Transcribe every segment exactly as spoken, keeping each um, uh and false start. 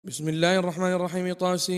بسم الله الرحمن الرحيم.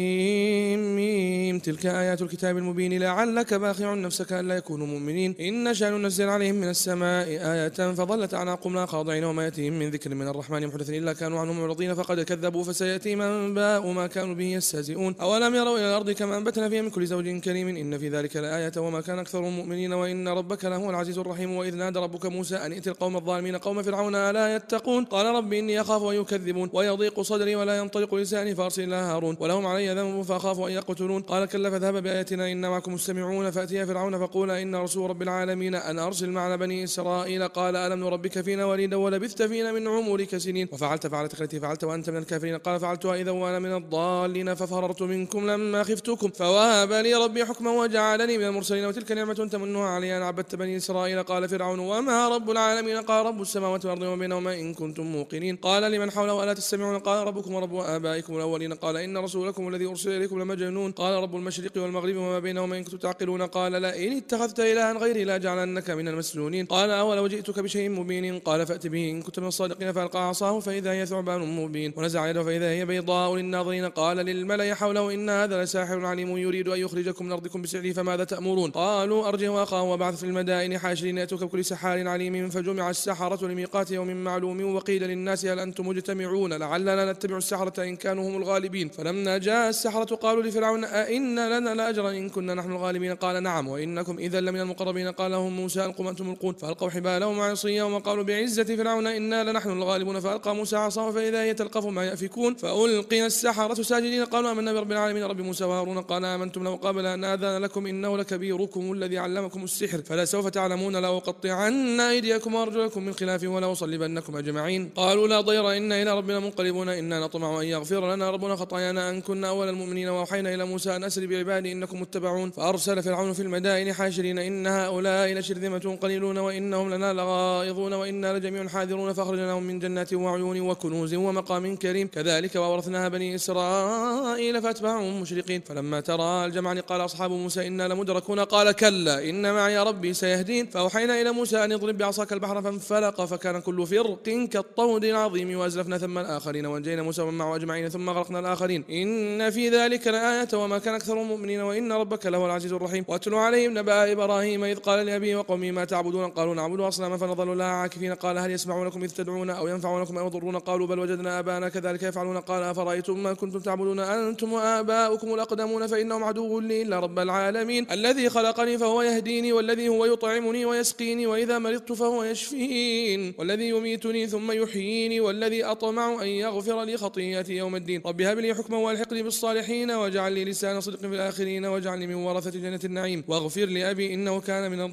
طاسيم تلك آيات الكتاب المبين لعلك باخع نفسك ألا يكونوا مؤمنين إن نشأ ننزل عليهم من السماء آية فظلت أعناقهم لا خاضعين وما يأتيهم من ذكر من الرحمن محدث إلا كانوا عنه معرضين فقد كذبوا فسيأتي من أنباء ما كانوا به يستهزئون أولم يروا إلى الأرض كما أنبتنا فيها من كل زوج كريم إن في ذلك لآية وما كان أكثرهم مؤمنين وإن ربك لهو العزيز الرحيم وإذ نادى ربك موسى أن ائت القوم الظالمين قوم فرعون ألا يتقون قال رب إني أخاف أن يكذبون ويضيق صدري ولا ينطلق لساني فأرسل إلى هارون ولهم علي ذنب فأخاف أن يقتلون قال كلا فاذهب بآياتنا إنا معكم مستمعون فأتيا فرعون فقولا إن رسول رب العالمين أن أرسل معنا بني إسرائيل قال ألم نربك فينا وليدا ولبثت فينا من عمرك سنين وفعلت فعلتك التي فعلت وأنت من الكافرين قال فعلتها إذا وأنا من الضالين ففررت منكم لما خفتكم فوهب لي ربي حكما وجعلني من المرسلين وتلك نعمة تمنها علي أن عبدت بني إسرائيل قال فرعون وما رب العالمين قال رب السماوات والأرض وما بينهما إن كنتم موقنين قال لمن حوله ألا تستمعون قال ربكم ورب آبائكم الأولين قال إن رسولكم الذي أرسل إليكم لمجنون قال رب المشرق والمغرب وما بينهما إن كنتم تعقلون قال لا إن اتخذت إلها غيري لا جعلنك من المسجونين قال أولو جئتك بشيء مبين قال فأت به إن كنت من الصادقين فألقى عصاه فإذا هي ثعبان مبين ونزع يده فإذا هي بيضاء للناظرين قال للملأ حوله إن هذا لساحر عليم يريد أن يخرجكم من أرضكم بسحره فماذا تأمرون قالوا أرجه وأخاه وبعث في المدائن حاشرين يأتوك بكل سحار عليم فجمع السحرة لميقات يوم معلوم وقيل للناس هل أنتم مجتمعون لعلنا نتبع السحرة إن كانوا هم الغالبين فلما جاء السحرة قالوا لفرعون أئن لنا لأجرا إن كنا نحن الغالبين قال نعم وإنكم إذا لمن المقربين قال لهم موسى ألقوا ما أنتم ملقون فألقوا حبالهم وعصيهم وقالوا بعزة فرعون إنا لنحن الغالبون فألقى موسى عصاه فإذا هي تلقف ما يأفكون فألقي السحرة ساجدين قالوا آمنا برب العالمين رب موسى وهارون قال آمنتم له قبل أن آذن لكم إنه لكبيركم الذي علمكم السحر فلسوف تعلمون لأقطعن أيديكم وأرجلكم من خلاف ولأصلبنكم أجمعين قالوا لا ضير إنا إلى ربنا منقلبون إنا نطمع أن يغفر لنا ربنا خطايانا أن كنا أول المؤمنين وأوحينا إلى موسى أن أسر بعبادي إنكم متبعون فأرسل فرعون في المدائن حاشرين إن هؤلاء لشرذمة قليلون وإنهم لنا لغائظون وإنا لجميع حاذرون فأخرجناهم من جنات وعيون وكنوز ومقام كريم كذلك وورثناها بني إسرائيل فأتبعهم مشرقين فلما ترى الجمعان قال أصحاب موسى إنا لمدركون قال كلا إن معي ربي سيهدين فأوحينا إلى موسى أن اضرب بعصاك البحر فانفلق فكان كل فرق كالطود العظيم وأزلفنا ثم الآخرين وأنجينا موسى ومن معه أجمعين ثم غرقنا الآخرين إن في ذلك لآية وما كان أكثر المؤمنين وإن ربك لهو العزيز الرحيم واتل عليهم نبأ إبراهيم إذ قال لأبيه وقومه ما تعبدون قالوا نعبد أصناما فنظل لها عاكفين قال هل يسمعونكم إذ تدعون أو ينفعونكم أو يضرون قالوا بل وجدنا آباءنا كذلك يفعلون قال أفرأيتم ما كنتم تعبدون أنتم وآباؤكم الأقدمون فإنهم عدو لي إلا رب العالمين الذي خلقني فهو يهديني والذي هو يطعمني ويسقيني وإذا مرضت فهو يشفين والذي يميتني ثم يحييني والذي أطمع أن يغفر لي خطيئتي يوم الدين رب هب لي حكما والحقني بالصالحين واجعل لي لسان صدق في الآخرين واجعلني من ورثة جنة النعيم واغفر لأبي إنه كان من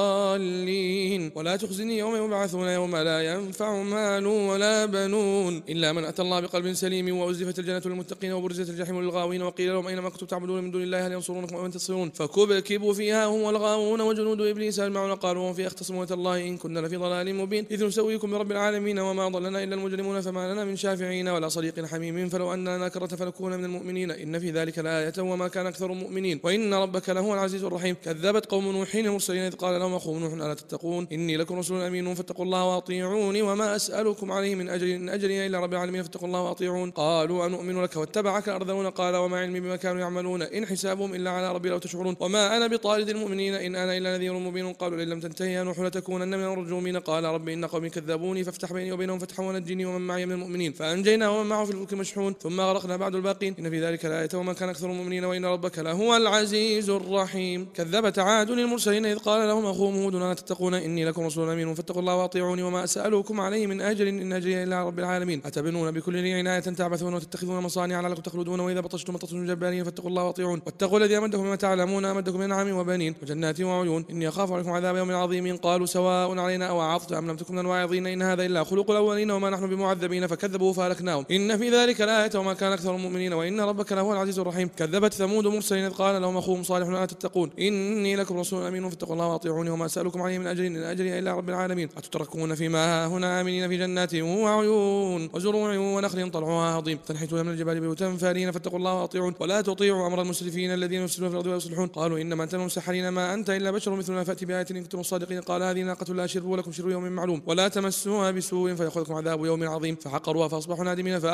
الضالين ولا تخزني يوم يبعثون يوم لا ينفع مال ولا بنون إلا من أتى الله بقلب سليم وأزلفت الجنة للمتقين وبرزت الجحيم للغاوين وقيل لهم أينما كنتم تعبدون من دون الله هل ينصرونكم أو ينتصرون فكبكبوا فيها هم والغاوون وجنود إبليس أجمعون قالوا وهم فيها اختصموا الله إن كنا لفي ضلال مبين إذ نسويكم برب العالمين وما ضلنا إلا المجرمون فما لنا من شافعين ولا صديق حميم فلو أن لنا كرة فنكون من المؤمنين إن في ذلك لآية وما كان أكثر المؤمنين وإن ربك لهو العزيز الرحيم كذبت قوم نوح المرسلين إذ قال لهم أخوهم نوح ألا تتقون إني لكم رسول أمين فاتقوا الله وأطيعوني وما أسألكم عليه من أجر إن أجري إلا رب العالمين فاتقوا الله وأطيعون قالوا أنؤمن لك واتبعك الأرذلون قال وما علمي بما كانوا يعملون إن حسابهم إلا على ربي لو تشعرون وما أنا بطارد المؤمنين إن أنا إلا نذير مبين قالوا لئن لم تنتهي يا نوح لتكونن من المرجومين قال رب إن قومي كذبوني فافتح بيني وبينهم فتحا ونجني ومن معي من المؤمنين فأنجيناه ومن معه في الفلك مشحون ثم غرقنا بعد الباقين إن في ذلك لآية وما كان أكثر المؤمنين وإن ربك لهو العزيز الرحيم كذبت عاد المرسلين إذ قال لهم أخوهم هود ألا تتقون إني لكم رسول أمين فاتقوا الله وأطيعوني وما أسألكم عليه من أجر إن أجري إلا رب العالمين أتبنون بكل ريع عناية تعبثون وتتخذون مصانع لعلكم تخلدون وإذا بطشتم بطشتم جبارين فاتقوا الله وأطيعون واتقوا الذي أمدكم بما تعلمون أمدكم من نعم وبنين وجنات وعيون إني أخاف عليكم عذاب يوم عظيم قالوا سواء علينا أوعظت أم لم تكن من الواعظين إن هذا إلا خلق الأولين وما نحن بمعذبين فكذبوا فأهلكناهم إن في ذلك لآية وما كان أكثر المؤمنين وإن ربك لهو العزيز الرحيم كذبت ثمود مرسلين إذ قال لهم أخوهم صالح ألا تتقون إني لكم رسول أمين فاتقوا الله وأطيعوني وما أسألكم عليه من أجر إن أجري إلا رب العالمين أتتركون فيما هنا آمنين في جنات وعيون وزروع ونخل طلعها هضيم تنحتون من الجبال بيوتا فارين فاتقوا الله وأطيعون ولا تطيعوا أمر المسرفين الذين يفسدون في الأرض ويصلحون قالوا إنما أنت من المسحرين ما أنت إلا بشر مثلنا فأتي بآية إن كنتم صادقين قال هذه ناقة لا شرب لكم شر يوم معلوم ولا تمسوها بسوء فيأخذكم عذاب يوم عظيم فعقروها فأصبحوا نادمين فأخذهم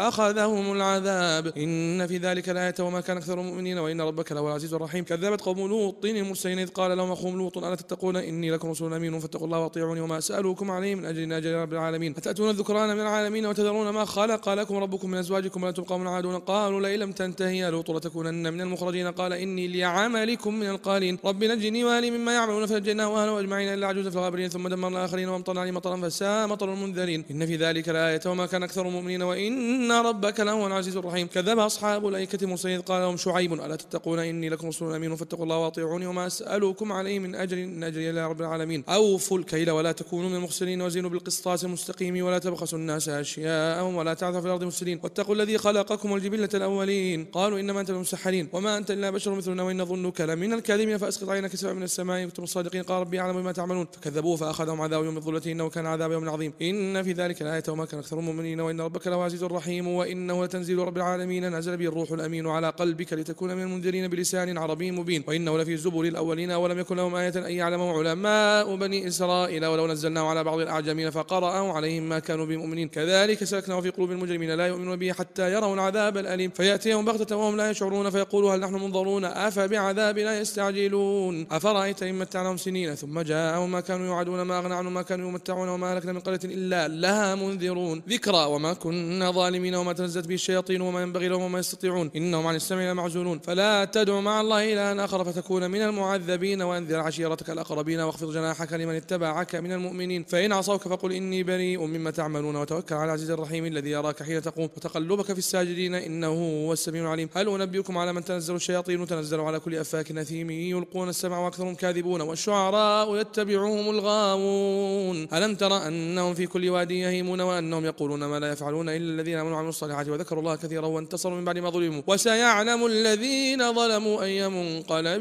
جاءهم العذاب إن في ذلك لآية وما كان أكثر المؤمنين وإن ربك لهو العزيز الرحيم كذبت قوم لوط المرسلين إذ قال لهم أخوهم لوط ألا تتقون إني لكم رسول أمين فاتقوا الله وأطيعوني وما أسألكم عليه من أجر أجر رب العالمين أتأتون الذكران من العالمين وتذرون ما خلق لكم ربكم من أزواجكم وأنتم قوم عادون قالوا لئن لم تنتهي يا لوط لتكونن من المخرجين قال إني لعملكم من القالين رب نجني وأهلي مما يعملون فنجيناه وأهله أجمعين إلا عجوزا في الغابرين ثم دمرنا الآخرين وأمطرنا عليهم مطرا فساء مطر المنذرين إن في ذلك لآية وما كان أكثر المؤمنين وإن ربك لهو العزيز الرحيم كذب أصحاب الأيكة المرسلين قال لهم شعيب ألا تتقون إني لكم رسول أمين فاتقوا الله وأطيعوني وما أسألكم عليه من أجر إن أجري إلا رب العالمين أوفوا الكيل ولا تكونوا من المخسرين وزنوا بالقسطاس المستقيم ولا تبخسوا الناس أشياءهم ولا تعثوا في الأرض مفسدين واتقوا الذي خلقكم والجبلة الأولين قالوا إنما أنت من المسحرين وما أنت إلا بشر مثلنا وإن نظنك لمن الكاذبين فأسقط علينا كسفا من السماء وكنتم الصادقين قال ربي أعلم بما تعملون فكذبوه فأخذهم عذاب يوم الظلة إنه كان عذاب يوم عظيم إن في ذلك لآية وما كان أكثر المؤمنين وإن ربك لهو عزيز الرحيم وإنه لتنزيل رب العالمين نزل به الروح الأمين على قلبك لتكون من المنذرين بلسان عربي مبين وإنه لفي زبر الأولين ولم يكن لهم آية أن يعلمه علماء بني إسرائيل ولو نزلناه على بعض الأعجمين فقرأوا عليهم ما كانوا بمؤمنين كذلك سلكناه في قلوب المجرمين لا يؤمنون به حتى يروا العذاب الأليم فيأتيهم بغتة وهم لا يشعرون فيقولوا هل نحن منظرون أفبعذابنا يستعجلون أفرأيت إن متعناهم سنين ثم جاءهم ما كانوا يوعدون ما أغنى عنهم ما كانوا يمتعون وما أهلكنا من قرية إلا لها منذرون ذكرى وما كنا ظالمين وما تنزلت به الشياطين وما ينبغي لهم وما يستطيعون إنهم عن السمع لمعزولون فلا تدع مع الله إلها آخر فتكون من المعذبين وأنذر عشيرتك الأقربين واخفض جناحك لمن اتبعك من المؤمنين فإن عصوك فقل إني بريء مما تعملون وتوكل على العزيز الرحيم الذي يراك حين تقوم وتقلبك في الساجدين إنه هو السميع العليم هل أنبئكم على من تنزل الشياطين تنزل على كل أفاك أثيم يلقون السمع وأكثرهم كاذبون والشعراء يتبعهم الغاوون ألم تر أنهم في كل وادي يهيمون وأنهم يقولون ما لا يفعلون إلا الذين آمنوا وعملوا الصالحات وذكروا الله كثيرا وانتصروا من بعد ما ظلموا وسيعلم الذين ظلموا أي منقلب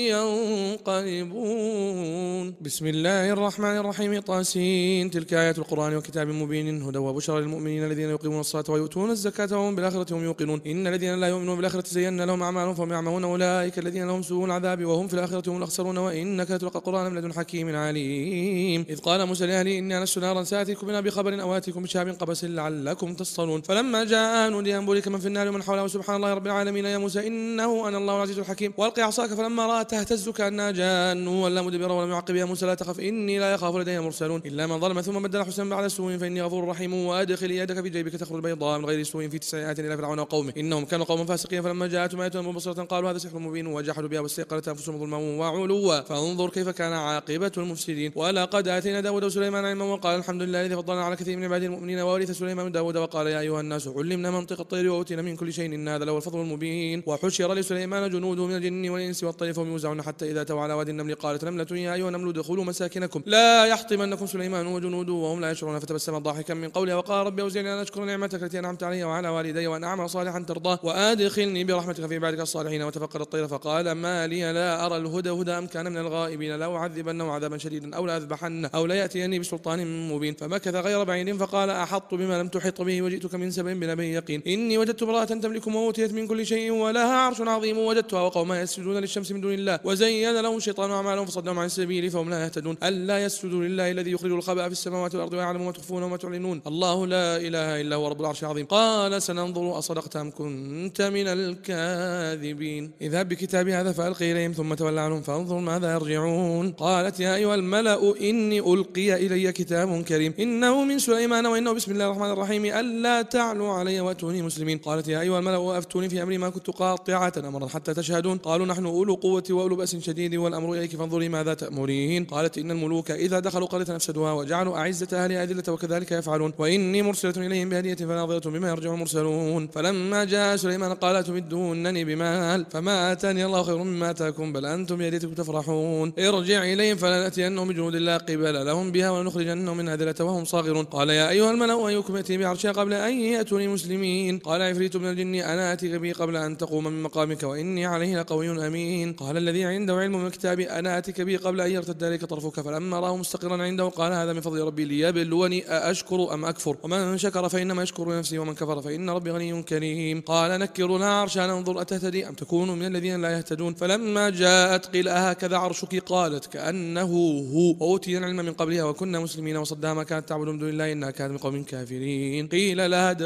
ينقلبون بسم الله الرحمن الرحيم طاسين تلك آيات القرآن وكتاب مبين هدى وبشرى للمؤمنين الذين يقيمون الصلاة ويؤتون الزكاة وهم بالآخرة هم يوقنون إن الذين لا يؤمنون بالآخرة زينا لهم أعمالهم فهم يعملون أولئك الذين لهم سوء العذاب وهم في الآخرة هم الأخسرون وإنك لتلقى القرآن من لدن حكيم عليم إذ قال موسى لأهله إني أنست نارا سآتيكم منها بخبر أو آتيكم بشهاب قبس لعلكم تصطلون فلما جاء نودي أن بورك من في النار ومن حوله سبحان الله رب العالمين يا موسى إنه أنا الله العزيز الحكيم وألقي عصاك فلما رأى تهتز كأنها جان ولا مدبرا ولم يعقب يا موسى لا تخف إني لا يخاف لدي المرسلون إلا من ظلم ثم بدل حسنا بعد سوء فإني غفور رحيم وأدخل يدك في جيبك تخرج بيضاء من غير سوء في تسع آيات إلى فرعون وقومه إنهم كانوا قوما فاسقين فلما جاءتهم آية مبصرة قالوا هذا سحر مبين وجحدوا بها واستيقنتها أنفسهم ظلما وعلوا فانظر كيف كان عاقبة المفسدين ولقد آتينا داود وسليمان علما وقال الحمد لله الذي فضلنا على كثير من عباده المؤمنين وورث سليمان داود وقال يا أيها الناس علمنا منطق الطير وأوتينا من كل شيء إن هذا لهو الفضل المبين وحشر لسليمان جنوده من الجن والإنس والطير فهم يوزعون حتى إذا توى على وادي النمل قالت نملة يا أيها النمل ادخلوا مساكنكم لا يحطمنكم سليمان وجنوده وهم لا يشعرون فتبسم ضاحكا من قولها وقال ربي أوزعني أن أشكر نعمتك التي أنعمت علي وعلى والدي وأن أعمل صالحا ترضاه وأدخلني برحمتك في عبادك الصالحين وتفقد الطير فقال ما لي لا أرى الهدى هدى أم كان من الغائبين لا أعذبنه عذابا شديدا أو لا أذبحنه أو لا يأتيني بسلطان مبين فمكث غير بعيد فقال أحط بما لم تحط به وجئتك من سبع بنبأ يقين إني وجدت امرأة تملكهم وأوتيت من كل شيء ولها عرش عظيم وجدتها وقومها يسجدون للشمس من دون الله وزين لهم الشيطان أعمالهم فصدهم عن السبيل فهم لا يهتدون ألا يسجدوا لله الذي يخرج الخبأ في السماوات والأرض ويعلم ما تخفون وما تعلنون الله لا إله إلا هو رب العرش العظيم قال سننظر أصدقت أم كنت من الكاذبين اذهب بكتابي هذا فألقي إليهم ثم تولى عنهم فانظر ماذا يرجعون قالت يا أيها الملأ إني ألقي إلي كتاب كريم إنه من سليمان وإنه بسم الله الرحمن الرحيم ألا تعلوا علي وأتوني مسلمين قالت يا أيها الملأ أفتوني في أمري ما كنت قاطعة أمرا حتى تشهدون قالوا نحن أولو قوة وأولو بأس شديد والأمر إليك فانظري ماذا تأمرين قالت إن الملوك إذا دخلوا قرية نفسدوها وجعلوا أعزة أهلها أذلة وكذلك يفعلون وإني مرسلة إليهم بهدية فناظرة بما يرجع المرسلون فلما جاء سليمان قال تمدونني بمال فما آتاني الله خير مما آتاكم بل أنتم بهديتكم تفرحون ارجع إليهم فلنأتينهم بجنود لا قبل لهم بها ولنخرجنهم من أذلة وهم صاغرون قال يا أيها الملأ أيكم يأتي بعرشها قبل أن يأتوني مسلمين قال عفريت من الجن أنا آتيك به قبل أن تقوم من مقامك وإني عليه لقوي أمين قال الذي عنده علم من الكتاب أنا آتيك به قبل أن يرتد إليك طرفك فلما راه مستقرا عنده قال هذا من فضل ربي ليبلوني أأشكر أم أكفر ومن شكر فإنما يشكر لنفسه ومن كفر فإن ربي غني كريم قال نكروا لها عرشها ننظر أتهتدي أم تكون من الذين لا يهتدون فلما جاءت قيل أهكذا عرشك قالت كأنه هو أوتينا العلم من قبلها وكنا مسلمين وصدها ما كانت تعبد من دون الله إنها كانت من قوم كافرين قيل لها ادخل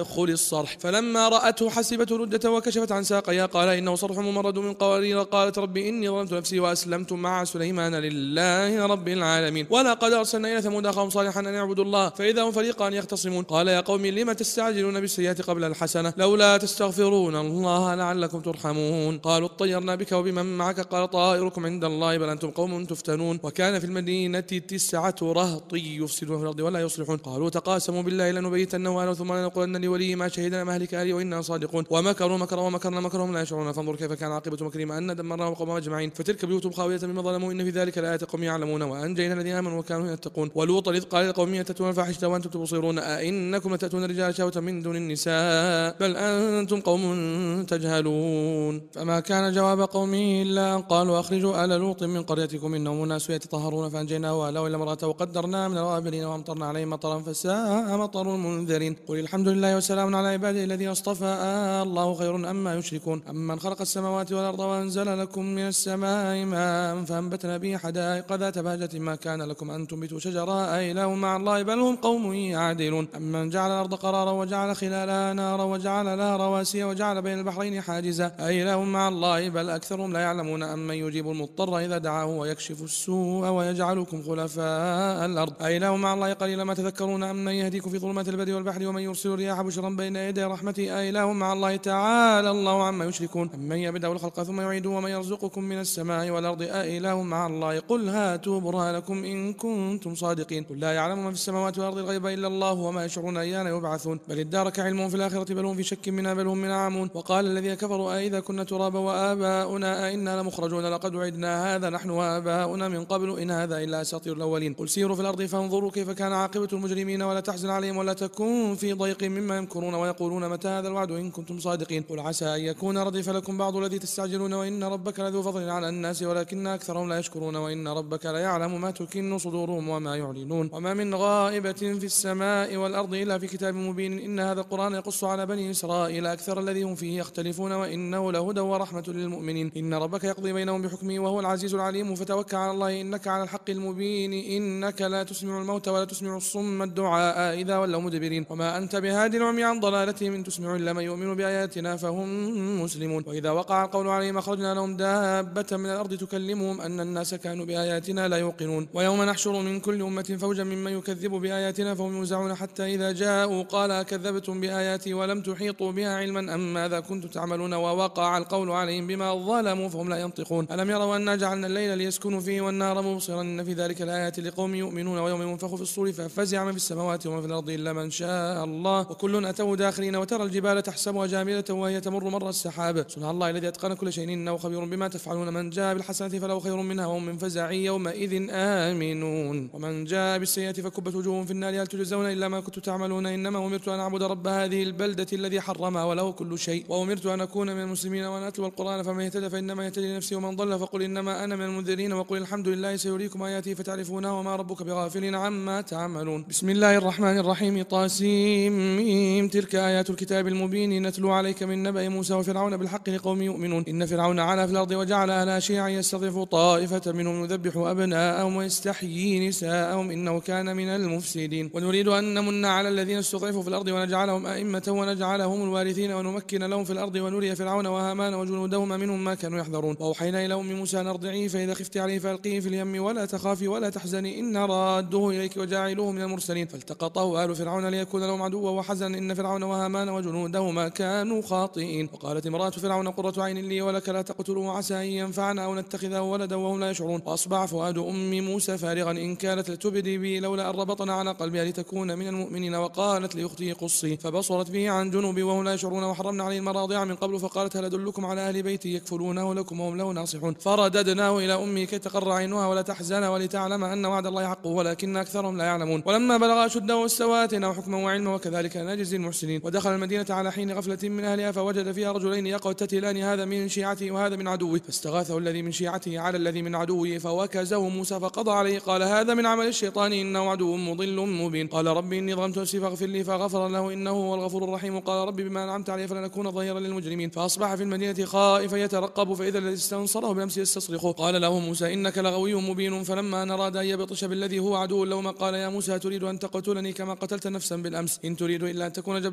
الصرح، فلما رأته حسبته ردة وكشفت عن ساقيها، قال إنه صرح ممرد من قوارير. قالت رب إني ظلمت نفسي وأسلمت مع سليمان لله رب العالمين. ولقد أرسلنا إلى ثمود أخاهم صالحا أن اعبدوا الله فإذا هم فريقان يختصمون. قال يا قوم لم تستعجلون بالسيئة قبل الحسنة لولا تستغفرون الله لعلكم ترحمون. قالوا اطيرنا بك وبمن معك. قال طائركم عند الله بل أنتم قوم تفتنون. وكان في المدينة تسعة رهط يفسدون في الأرض ولا يصلحون. قالوا تقاسموا بالله لنبيتنه أهله ثم لنقولن لوليه ما شهدنا مهلك أهله وإنا صادقون. ومكروا مكرا ومكرنا مكرهم لا يشعرون. فانظر كيف كان عاقبة مكرهم أن دمرناهم وقومهم أجمعين. فتلك بيوتهم خاوية بما ظلموا إن في ذلك لآيات قوم يعلمون. وأنجينا الذين آمنوا وكانوا يتقون. ولوطا إذ قال لقومه تأتون الفاحشة وأنتم تبصرون أئنكم لتأتون الرجال شهوة من دون النساء بل أنتم قوم تجهلون. فما كان جواب قومه إلا أن قالوا أخرجوا آل لوط من قريتكم إنهم أناس يتطهرون. فأنجيناه وأهله إلا امرأته وقدرنا من الغابرين وأمطرنا عليهم مطرا فساء مطر المنذرين. قل الحمد لله وسلام على عباده الذين اصطفى الله خير أما يشركون. أمن خلق السماوات والأرض وأنزل لكم من السماء ماء فأنبتنا به حدائق ذات بهجة ما كان لكم أن تنبتوا شجرا أإله مع الله بل هم قوم يعدلون. أمن جعل الأرض قرارا وجعل خلالها نارا وجعل لها رواسي وجعل بين البحرين حاجزا أإله مع الله بل أكثرهم لا يعلمون. أمن يجيب المضطر إذا دعاه ويكشف السوء ويجعلكم خلفاء الأرض أإله مع الله قليلا ما تذكرون. أمن يهديكم في ظلمات البر والبحر ومن يرسل الرياح بشرا بين يدي رحمته أإله مع الله تعالى الله عما يشركون. أمن يبدأ الخلق ثم يعيده ومن يرزقكم من السماء والأرض أإله مع الله قل هاتوا برهانكم إن كنتم صادقين. قل لا يعلم من في السماوات والأرض الغيب إلا الله وما يشعرون أيان يبعثون. بل ادارك علمهم في الآخرة بل هم في شك منها بل هم من عامون. وقال الذين كفروا أئذا كنا ترابا وآباؤنا أئنا لمخرجون لقد وعدنا هذا نحن وآباؤنا من قبل إن هذا إلا أساطير الأولين. قل سيروا في الأرض فانظروا كيف كان عاقبة المجرمين ولا تحزن عليهم ولا تكن في ضيق مما يمكرون ويقولون متى هذا الوعد إن كنتم صادقين. قل عسى أن يكون ردف لكم بعض الذي تستعجلون وإن ربك لذو فضل على الناس ولكن أكثرهم لا يشكرون. وإن ربك ليعلم ما تكن صدورهم وما يعلنون. وما من غائبة في السماء والأرض إلا في كتاب مبين. إن هذا القرآن يقص على بني إسرائيل أكثر الذي هم فيه يختلفون وإنه لهدى ورحمة للمؤمنين. إن ربك يقضي بينهم بحكمه وهو العزيز العليم. فتوكل على الله إنك على الحق المبين. إنك لا تسمع الموت ولا تسمع الصم الدعاء إذا ولوا مدبرين. وما أنت بهادي العمي عن ضلالتهم إن تسمع إلا من يؤمن بآياتنا فهم مسلمون. وإذا وقع القول عليهم أخرجنا لهم دابة من الأرض تكلمهم أن الناس كانوا بآياتنا لا يوقنون. ويوم نحشر من كل أمة فوجا ممن يكذب بآياتنا فهم يوزعون حتى إذا جاءوا قال كذبتم بآياتي ولم تحيطوا بها علما أم ماذا كنتم تعملون ووقع القول عليهم بما ظلموا فهم لا ينطقون. ألم يروا أنا جعلنا الليل ليسكنوا فيه والنهار مبصرا إن في ذلك لآيات لقوم يؤمنون. ويوم ينفخ في الصور ففزع من في السماوات ومن في الأرض إلا من شاء الله وكل أتوا داخلين. وترى الجبال تحسبها جامدة وهي تمر مر السحاب صنع الله الذي أتقن كل شيء إنه خبير بما تفعلون. من جاء بالحسنة فله خير منها وهم من فزع يومئذ آمنون. ومن جاء بالسيئة فكبت وجوههم في النار هل تجزون إلا ما كنتم تعملون. إنما أمرت أن أعبد رب هذه البلدة الذي حرمها وله كل شيء وأمرت أن أكون من المسلمين وأن أتلو القرآن فمن اهتدى فإنما يهتدي لنفسه ومن ضل فقل إنما أنا من المنذرين. وقل الحمد لله سيريكم آياته فتعرفونها وما ربك بغافل عما تعملون. بسم الله الرحمن الرحيم. طاسيم تلك آيات الكتاب المبين نتلو عليك من نبأ موسى وفرعون بالحق لقوم يؤمنون. إن فرعون علا في الأرض وجعل أهلها شيعا يستضعف طائفة منهم يذبح أبناءهم ويستحيي نساءهم إنه كان من المفسدين. ونريد أن نمن على الذين استضعفوا في الأرض ونجعلهم أئمة ونجعلهم الوارثين ونمكن لهم في الأرض ونري فرعون وهامان وجنودهما منهم ما كانوا يحذرون. وأوحينا إلى أم موسى أن أرضعيه فإذا خفت عليه فألقيه في اليم ولا تخافي ولا تحزني إن رادوه إليك وجاعلوه من المرسلين. فالتقطه آل فرعون ليكون لهم عدوا وحزنا إن فرعون وهامان وجنودهما كانوا خاطئين. وقالت امرأة فرعون قرة عين لي ولك لا تقتلوه عسى أن ينفعنا أو نتخذه ولدا وهم لا يشعرون. وأصبح فؤاد أم موسى فارغا إن كانت لتبدي به لولا أن ربطنا على قلبها لتكون من المؤمنين. وقالت لأخته قصي فبصرت به عن جنوب وهم لا يشعرون. وحرمنا عليه المراضع من قبل فقالت هل أدلكم على أهل بيت يكفلونه لكم وهم له ناصحون. فرددناه إلى أمه كي تقر عينها ولا تحزن ولتعلم أن وعد الله حق ولكن أكثرهم لا يعلمون. ولما بلغ أشده واستوى آتيناه حكما وعلما وكذلك نجزي المحسنين. ودخل المدينة على حين غفلة من أهلها فوجد فيها رجلين يقتتلان هذا من شيعته وهذا من عدوه فاستغاثه الذي من شيعته على الذي من عدوه فوكزه موسى فقضى عليه قال هذا من عمل الشيطان إنه عدو مضل مبين. قال ربي إني ظلمت نفسي فاغفر لي فغفر له إنه هو الغفور الرحيم. قال ربي بما أنعمت علي فلن أكون ظهيرا للمجرمين. فأصبح في المدينة خائفا يترقب فإذا الذي استنصره بأمس يستصرخه. قال له موسى إنك لغوي مبين. فلما أن أراد أن يبطش بالذي هو عدو لهما قال يا موسى تريد أن تقتلني كما قتلت نفسا بالأمس إن تريد إلا أن تكون جبارا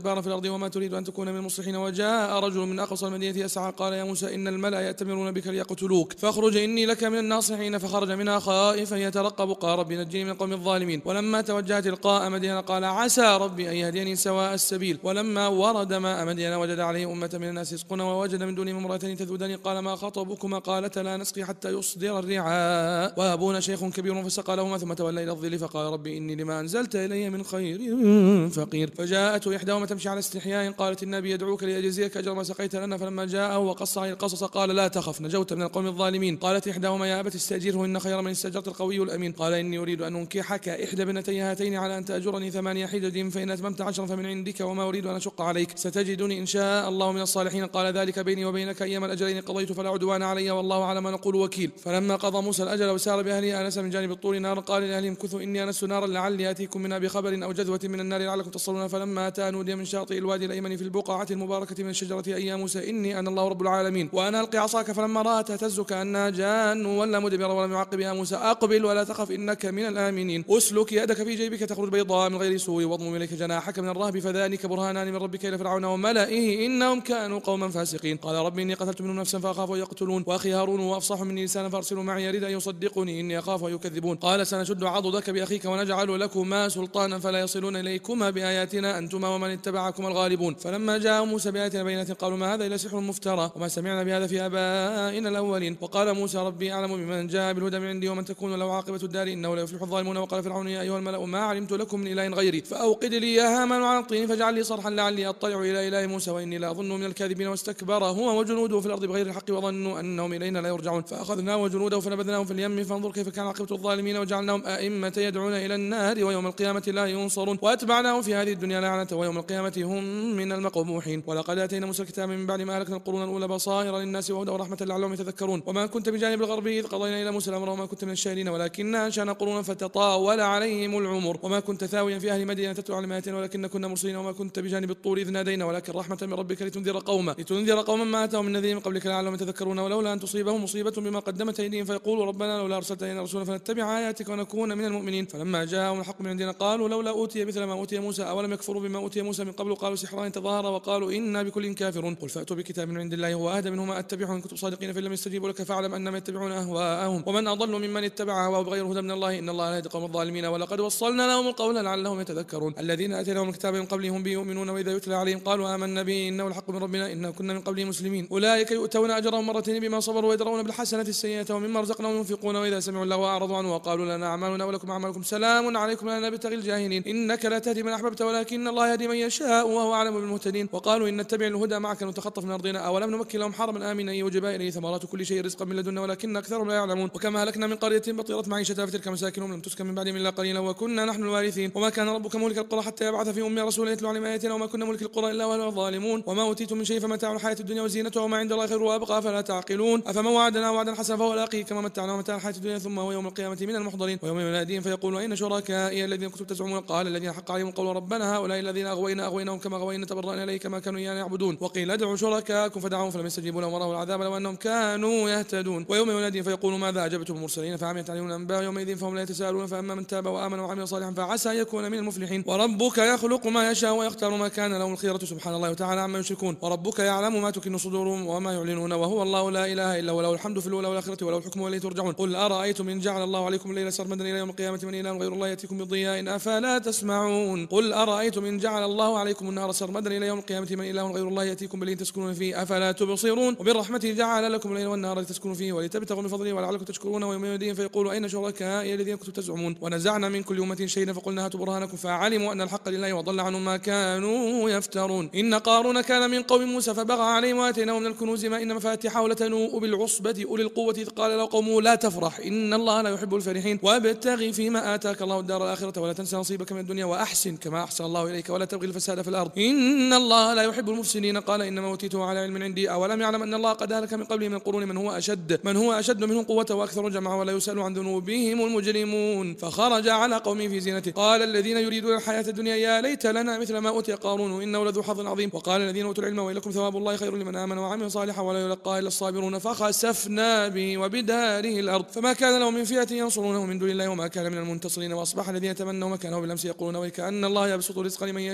استكبارا في الأرض وما تريد أن تكون من المصلحين. وجاء رجل من أقصى المدينة يسعى قال يا موسى إن الملأ يأتمرون بك ليقتلوك فاخرج إني لك من الناصحين. فخرج منها خائفا يترقب قال رب نجني من القوم الظالمين. ولما توجه تلقاء مدين قال عسى ربي أن يهديني سواء السبيل. ولما ورد ماء مدين وجد عليه أمة من الناس يسقون ووجد من دونهم امرأتين تذودان قال ما خطبكما قالتا لا نسقي حتى يصدر الرعاء وأبونا شيخ كبير فسقى لهما ثم تولى إلى الظل فقال ربي إني لما أنزلت إلي من خير فقير. فجاءته إحداهما تمشي على استحياء قالت النبي يدعوك ليجزيك أجر ما سقيت لنا. فلما جاءه وقص عليه القصص قال لا تخف نجوت من القوم الظالمين. قالت إحداهما يا أبت استأجره إن خير من استأجرت القوي الأمين. قال إني أريد أن أنكحك إحدى ابنتي هاتين على أن تأجرني ثمانية حجج فإن أتممت عشرا فمن عندك وما أريد أن أشق عليك ستجدني إن شاء الله من الصالحين. قال ذلك بيني وبينك أيما الأجلين قضيت فلا عدوان علي والله على ما نقول وكيل. فلما قضى موسى الأجل وسار بأهله آنس من جانب الطور نارا قال لأهلهم كثوا إني آنست نارا لعلي آتيكم منها بخبر أو جذوة من النار لعلكم تصلون. فلما أتى نودي من شاطئ الوادي الأيمن في البقعة المباركة من الشجرة أي يا موسى إني أنا الله رب العالمين وأنا ألقي عصاك. فلما رأت تهتز كأنها جان ولا مدبر ولم يعقب يا موسى أقبل ولا تخف إنك من الآمنين. أسلك يدك في جيبك تخرج بيضاء من غير سوء واضمم إليك جناحك من الرهب فذلك برهانان من ربك إلى فرعون وملئه إنهم كانوا قوما فاسقين. قال ربي إني قتلت منهم نفسا فأخاف أن يقتلون وأخي هارون وأفصح مني لسانا فأرسلوا معي يريد أن يصدقني إني أخاف أن يكذبون. قال سنشد عضدك بأخيك ونجعل لكما سلطانا فلا يصلون إليكما بآياتنا أنتما ومن اتبعكما الغالبون. فلما جاء موسى بآياتنا بينات قالوا ما هذا إلا سحر مفترى وما سمعنا بهذا في آبائنا الأولين. وقال موسى ربي أعلم بمن جاء بالهدى من عندي ومن تكون له عاقبة الدار إنه لا يفلح الظالمون. وقال فرعون يا أيها الملأ ما علمت لكم من إله غيري فأوقد لي يا هامان على الطين فاجعل لي صرحا لعلي أطلع إلى إله موسى وإني لأظنه من الكاذبين. واستكبر هو وجنوده في الأرض بغير الحق وظنوا أنهم إلينا لا يرجعون. فأخذناه وجنوده فنبذناهم في اليم فانظر كيف كان عاقبة الظالمين وجعلناهم أئمة يدعون إلى النار ويوم القيامة لا ينصرون. وأتبعناهم في هذه الدنيا لعنة ويوم القيامة هم من المقبوحين. ولقد آتينا موسى الكتاب من بعد ما أهلكنا القرون الأولى بصائر للناس وهدى ورحمة لعلهم يتذكرون. وما كنت بجانب الغربي إذ قضينا إلى موسى الأمر وما كنت من الشاهدين ولكننا أنشأنا قرونا فتطاول عليهم العمر. وما كنت ثاويا في أهل مدينة تتلو على آياتنا ولكن كنا مرسلين. وما كنت بجانب الطور إذ نادينا ولكن رحمة من ربك لتنذر قوما لتنذر قوما ما أتاهم من نذير من قبلك لعلهم يتذكرون. ولولا أن تصيبهم مصيبة بما قدمت أيديهم فيقولوا ربنا لولا أرسلت إلينا رسولا فنتبع آياتك ونكون من المؤمنين. فلما جاءهم الحق من عندنا قالوا لولا أوتي مثل ما أوتي موسى أولم يكفروا بما أوتي موسى من قبل قالوا سحران تظاهرا وقالوا إنا بكل كافرون. قل فأتوا بكتاب من عند الله هو أهدى منهما أتبعه إن كنتم صادقين فإن لم يستجيبوا لك فاعلم أنما يتبعون أهواءهم ومن أضل ممن اتبع هواه بغير هدى من الله إن الله لا يهدي القوم الظالمين. ولقد وصلنا لهم القول لعلهم يتذكرون. الذين آتيناهم الكتاب من قبلهم به يؤمنون وإذا يتلى عليهم قالوا آمنا به إنه الحق من ربنا إنا كنا من قبله مسلمين. أولئك يؤتون أجرهم مرتين بما صبروا ويدرون بالحسنة السيئة ومما رزقناهم ينفقون وإذا سمعوا اللغو أعرضوا عنه وقالوا لنا أعمالنا ولكم أعمالكم سلام عليكم لا نبتغي الجاهلين إنك لا تهدي من أحببت ولكن الله يهدي من يشاء وهو أعلم بالمهتدين. وقالوا إن نتبع الهدى معك نتخطف من أرضنا أولم نمكن لهم حرما آمنا يوجب إليه ثمرات كل شيء رزقا من لدنا ولكن أكثرهم لا يعلمون. وكما هلكنا من قرية بطيرت معيشتها فتلك مساكنهم لم تسكن من بعدهم إلا قليلا وكنا نحن الوارثين. وما كان ربك مهلك القرى حتى يبعث في أمها رسولا يتلو عليهم آياتنا وما كنا ملك القرى إلا وأهلها ظالمون. وما أوتيتم من شيء فمتاع الحياة الدنيا وزينتها وما عند الله خير وأبقى فلا تعقلون. أفمن وعدنا وعدا حسنا فهو لاقيه كما متعنا متاع الحياة الدنيا ثم هو يوم القيامة من المحضرين. ويوم يناديهم فيقول أين شركائي الذين كنتم تزعمون قال الذين حق عليهم القول ربنا هؤلاء الذين أغوينا أغويناهم كما غوينا تبرأنا إليك كما كانوا إيانا يعبدون. وقيل ادعوا شركاءكم فدعوهم فلم يستجيبوا لهم ورأوا العذاب لو أنهم كانوا يهتدون. ويوم يناديهم فيقول ماذا أجبتم المرسلين فعميت عليهم الأنباء يومئذ فهم لا يتساءلون. فأما من تاب وآمن وعمل صالحا فعسى أن يكون من المفلحين. وربك يخلق ما يشاء ويختار ما كان لهم الخيرة سبحان الله وتعالى عما يشركون. وربك يعلم ما تكن صدورهم وما يعلنون وهو الله لا إله إلا هو له الحمد في الأولى والآخرة وله الحكم وإليه ترجعون. قل أرأيتم إن جعل الله عليكم الليل سرمدا إلى يوم القيامة من إله غير الله يأتيكم بضياء أفلا تسمعون. قل أرأيتم إن جعل الله عليكم النهار سرمدا إلى يوم القيامة من إله غير الله يأتيكم بليل تسكنون فيه أفلا تبصرون. وبرحمته جعل لكم الليل والنهار لتسكنوا فيه ولتبتغوا من فضله ولعلكم تشكرون. ويوم يناديهم فيقولوا أين شركائي الذين كنتم تزعمون ونزعنا من كل أمة شهيدا فقلنا هاتوا برهانكم فعلموا أن الحق لله وضل عنهم ما كانوا يفترون. إن قارون كان من قوم موسى فبغى عليهم وآتيناه من الكنوز ما إن مفاتحه لتنوء بالعصبة أولي القوة إذ قال له قومه لا تفرح إن الله لا يحب الفرحين وابتغ فيما آتاك الله الدار الآخرة ولا تنسى نصيبك من الدنيا وأحسن كما أحسن الله إليك ولا تبغي الفساد في الأرض إن الله لا يحب المفسدين. قال إنما أوتيته على علم عندي أولم يعلم أن الله قد أهلك من قبله من القرون من هو أشد من هو أشد منهم قوة وأكثر جمعا ولا يسأل عن ذنوبهم المجرمون. فخرج على قومه في زينته قال الذين يريدون الحياة الدنيا يا ليت لنا مثل ما أوتي قارون إنه لذو حظ عظيم. وقال الذين أوتوا العلم ويلكم ثواب الله خير لمن آمن وعمل صالحا ولا يلقى إلا الصابرون. فخسفنا به وبداره الأرض فما كان له من فئة ينصرونه من دون الله وما كان من المنتصرين. وأصبح الذين تمنوا مكانه بالأمس يقولون ويكأن الله يبسط الرزق لمن يشاء من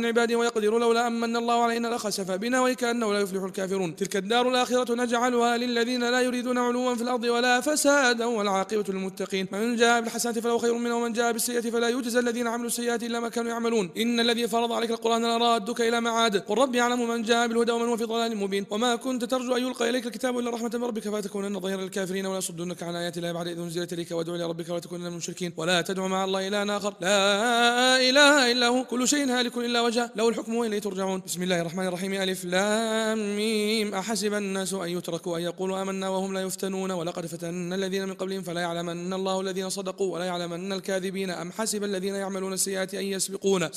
من عباده ويقدر لولا أمن الله علينا لخسف بنا وكأنه لا يفلح الكافرون. تلك الدار الآخرة نجعلها للذين لا يريدون علوا في الأرض ولا فسادا والعاقبة للمتقين. من جاء بالحسنة فله خير منها ومن جاء بالسيئة فلا يجزى الذين عملوا السيئات إلا ما كانوا يعملون. إن الذي فرض عليك القرآن لرادك إلى معاد قل ربي يعلم من جاء بالهدى ومن هو في ضلال مبين. وما كنت ترجو أن يلقى إليك الكتاب إلا رحمة من ربك فتكونن ظهيرا للكافرين ولا يصدنك عن آيات الله بعد إذ أنزلت إليك وادع إلى ربك ولا تكونن من المشركين. ولا تدع مع الله إلها آخر لا إله إلا هو كل شيء هالك إلا وجهه له الحكم وإليه ترجعون. بسم الله الرحمن الرحيم. ألف لام ميم. أحسب الناس أن يتركوا أن يقولوا آمنا وهم لا يفتنون ولقد فتنا الذين من قبلهم فلا يعلمن الله الذين صدقوا ولا يعلمن الكاذبين. أم حسب الذين يعملون السيئات أن يسبقون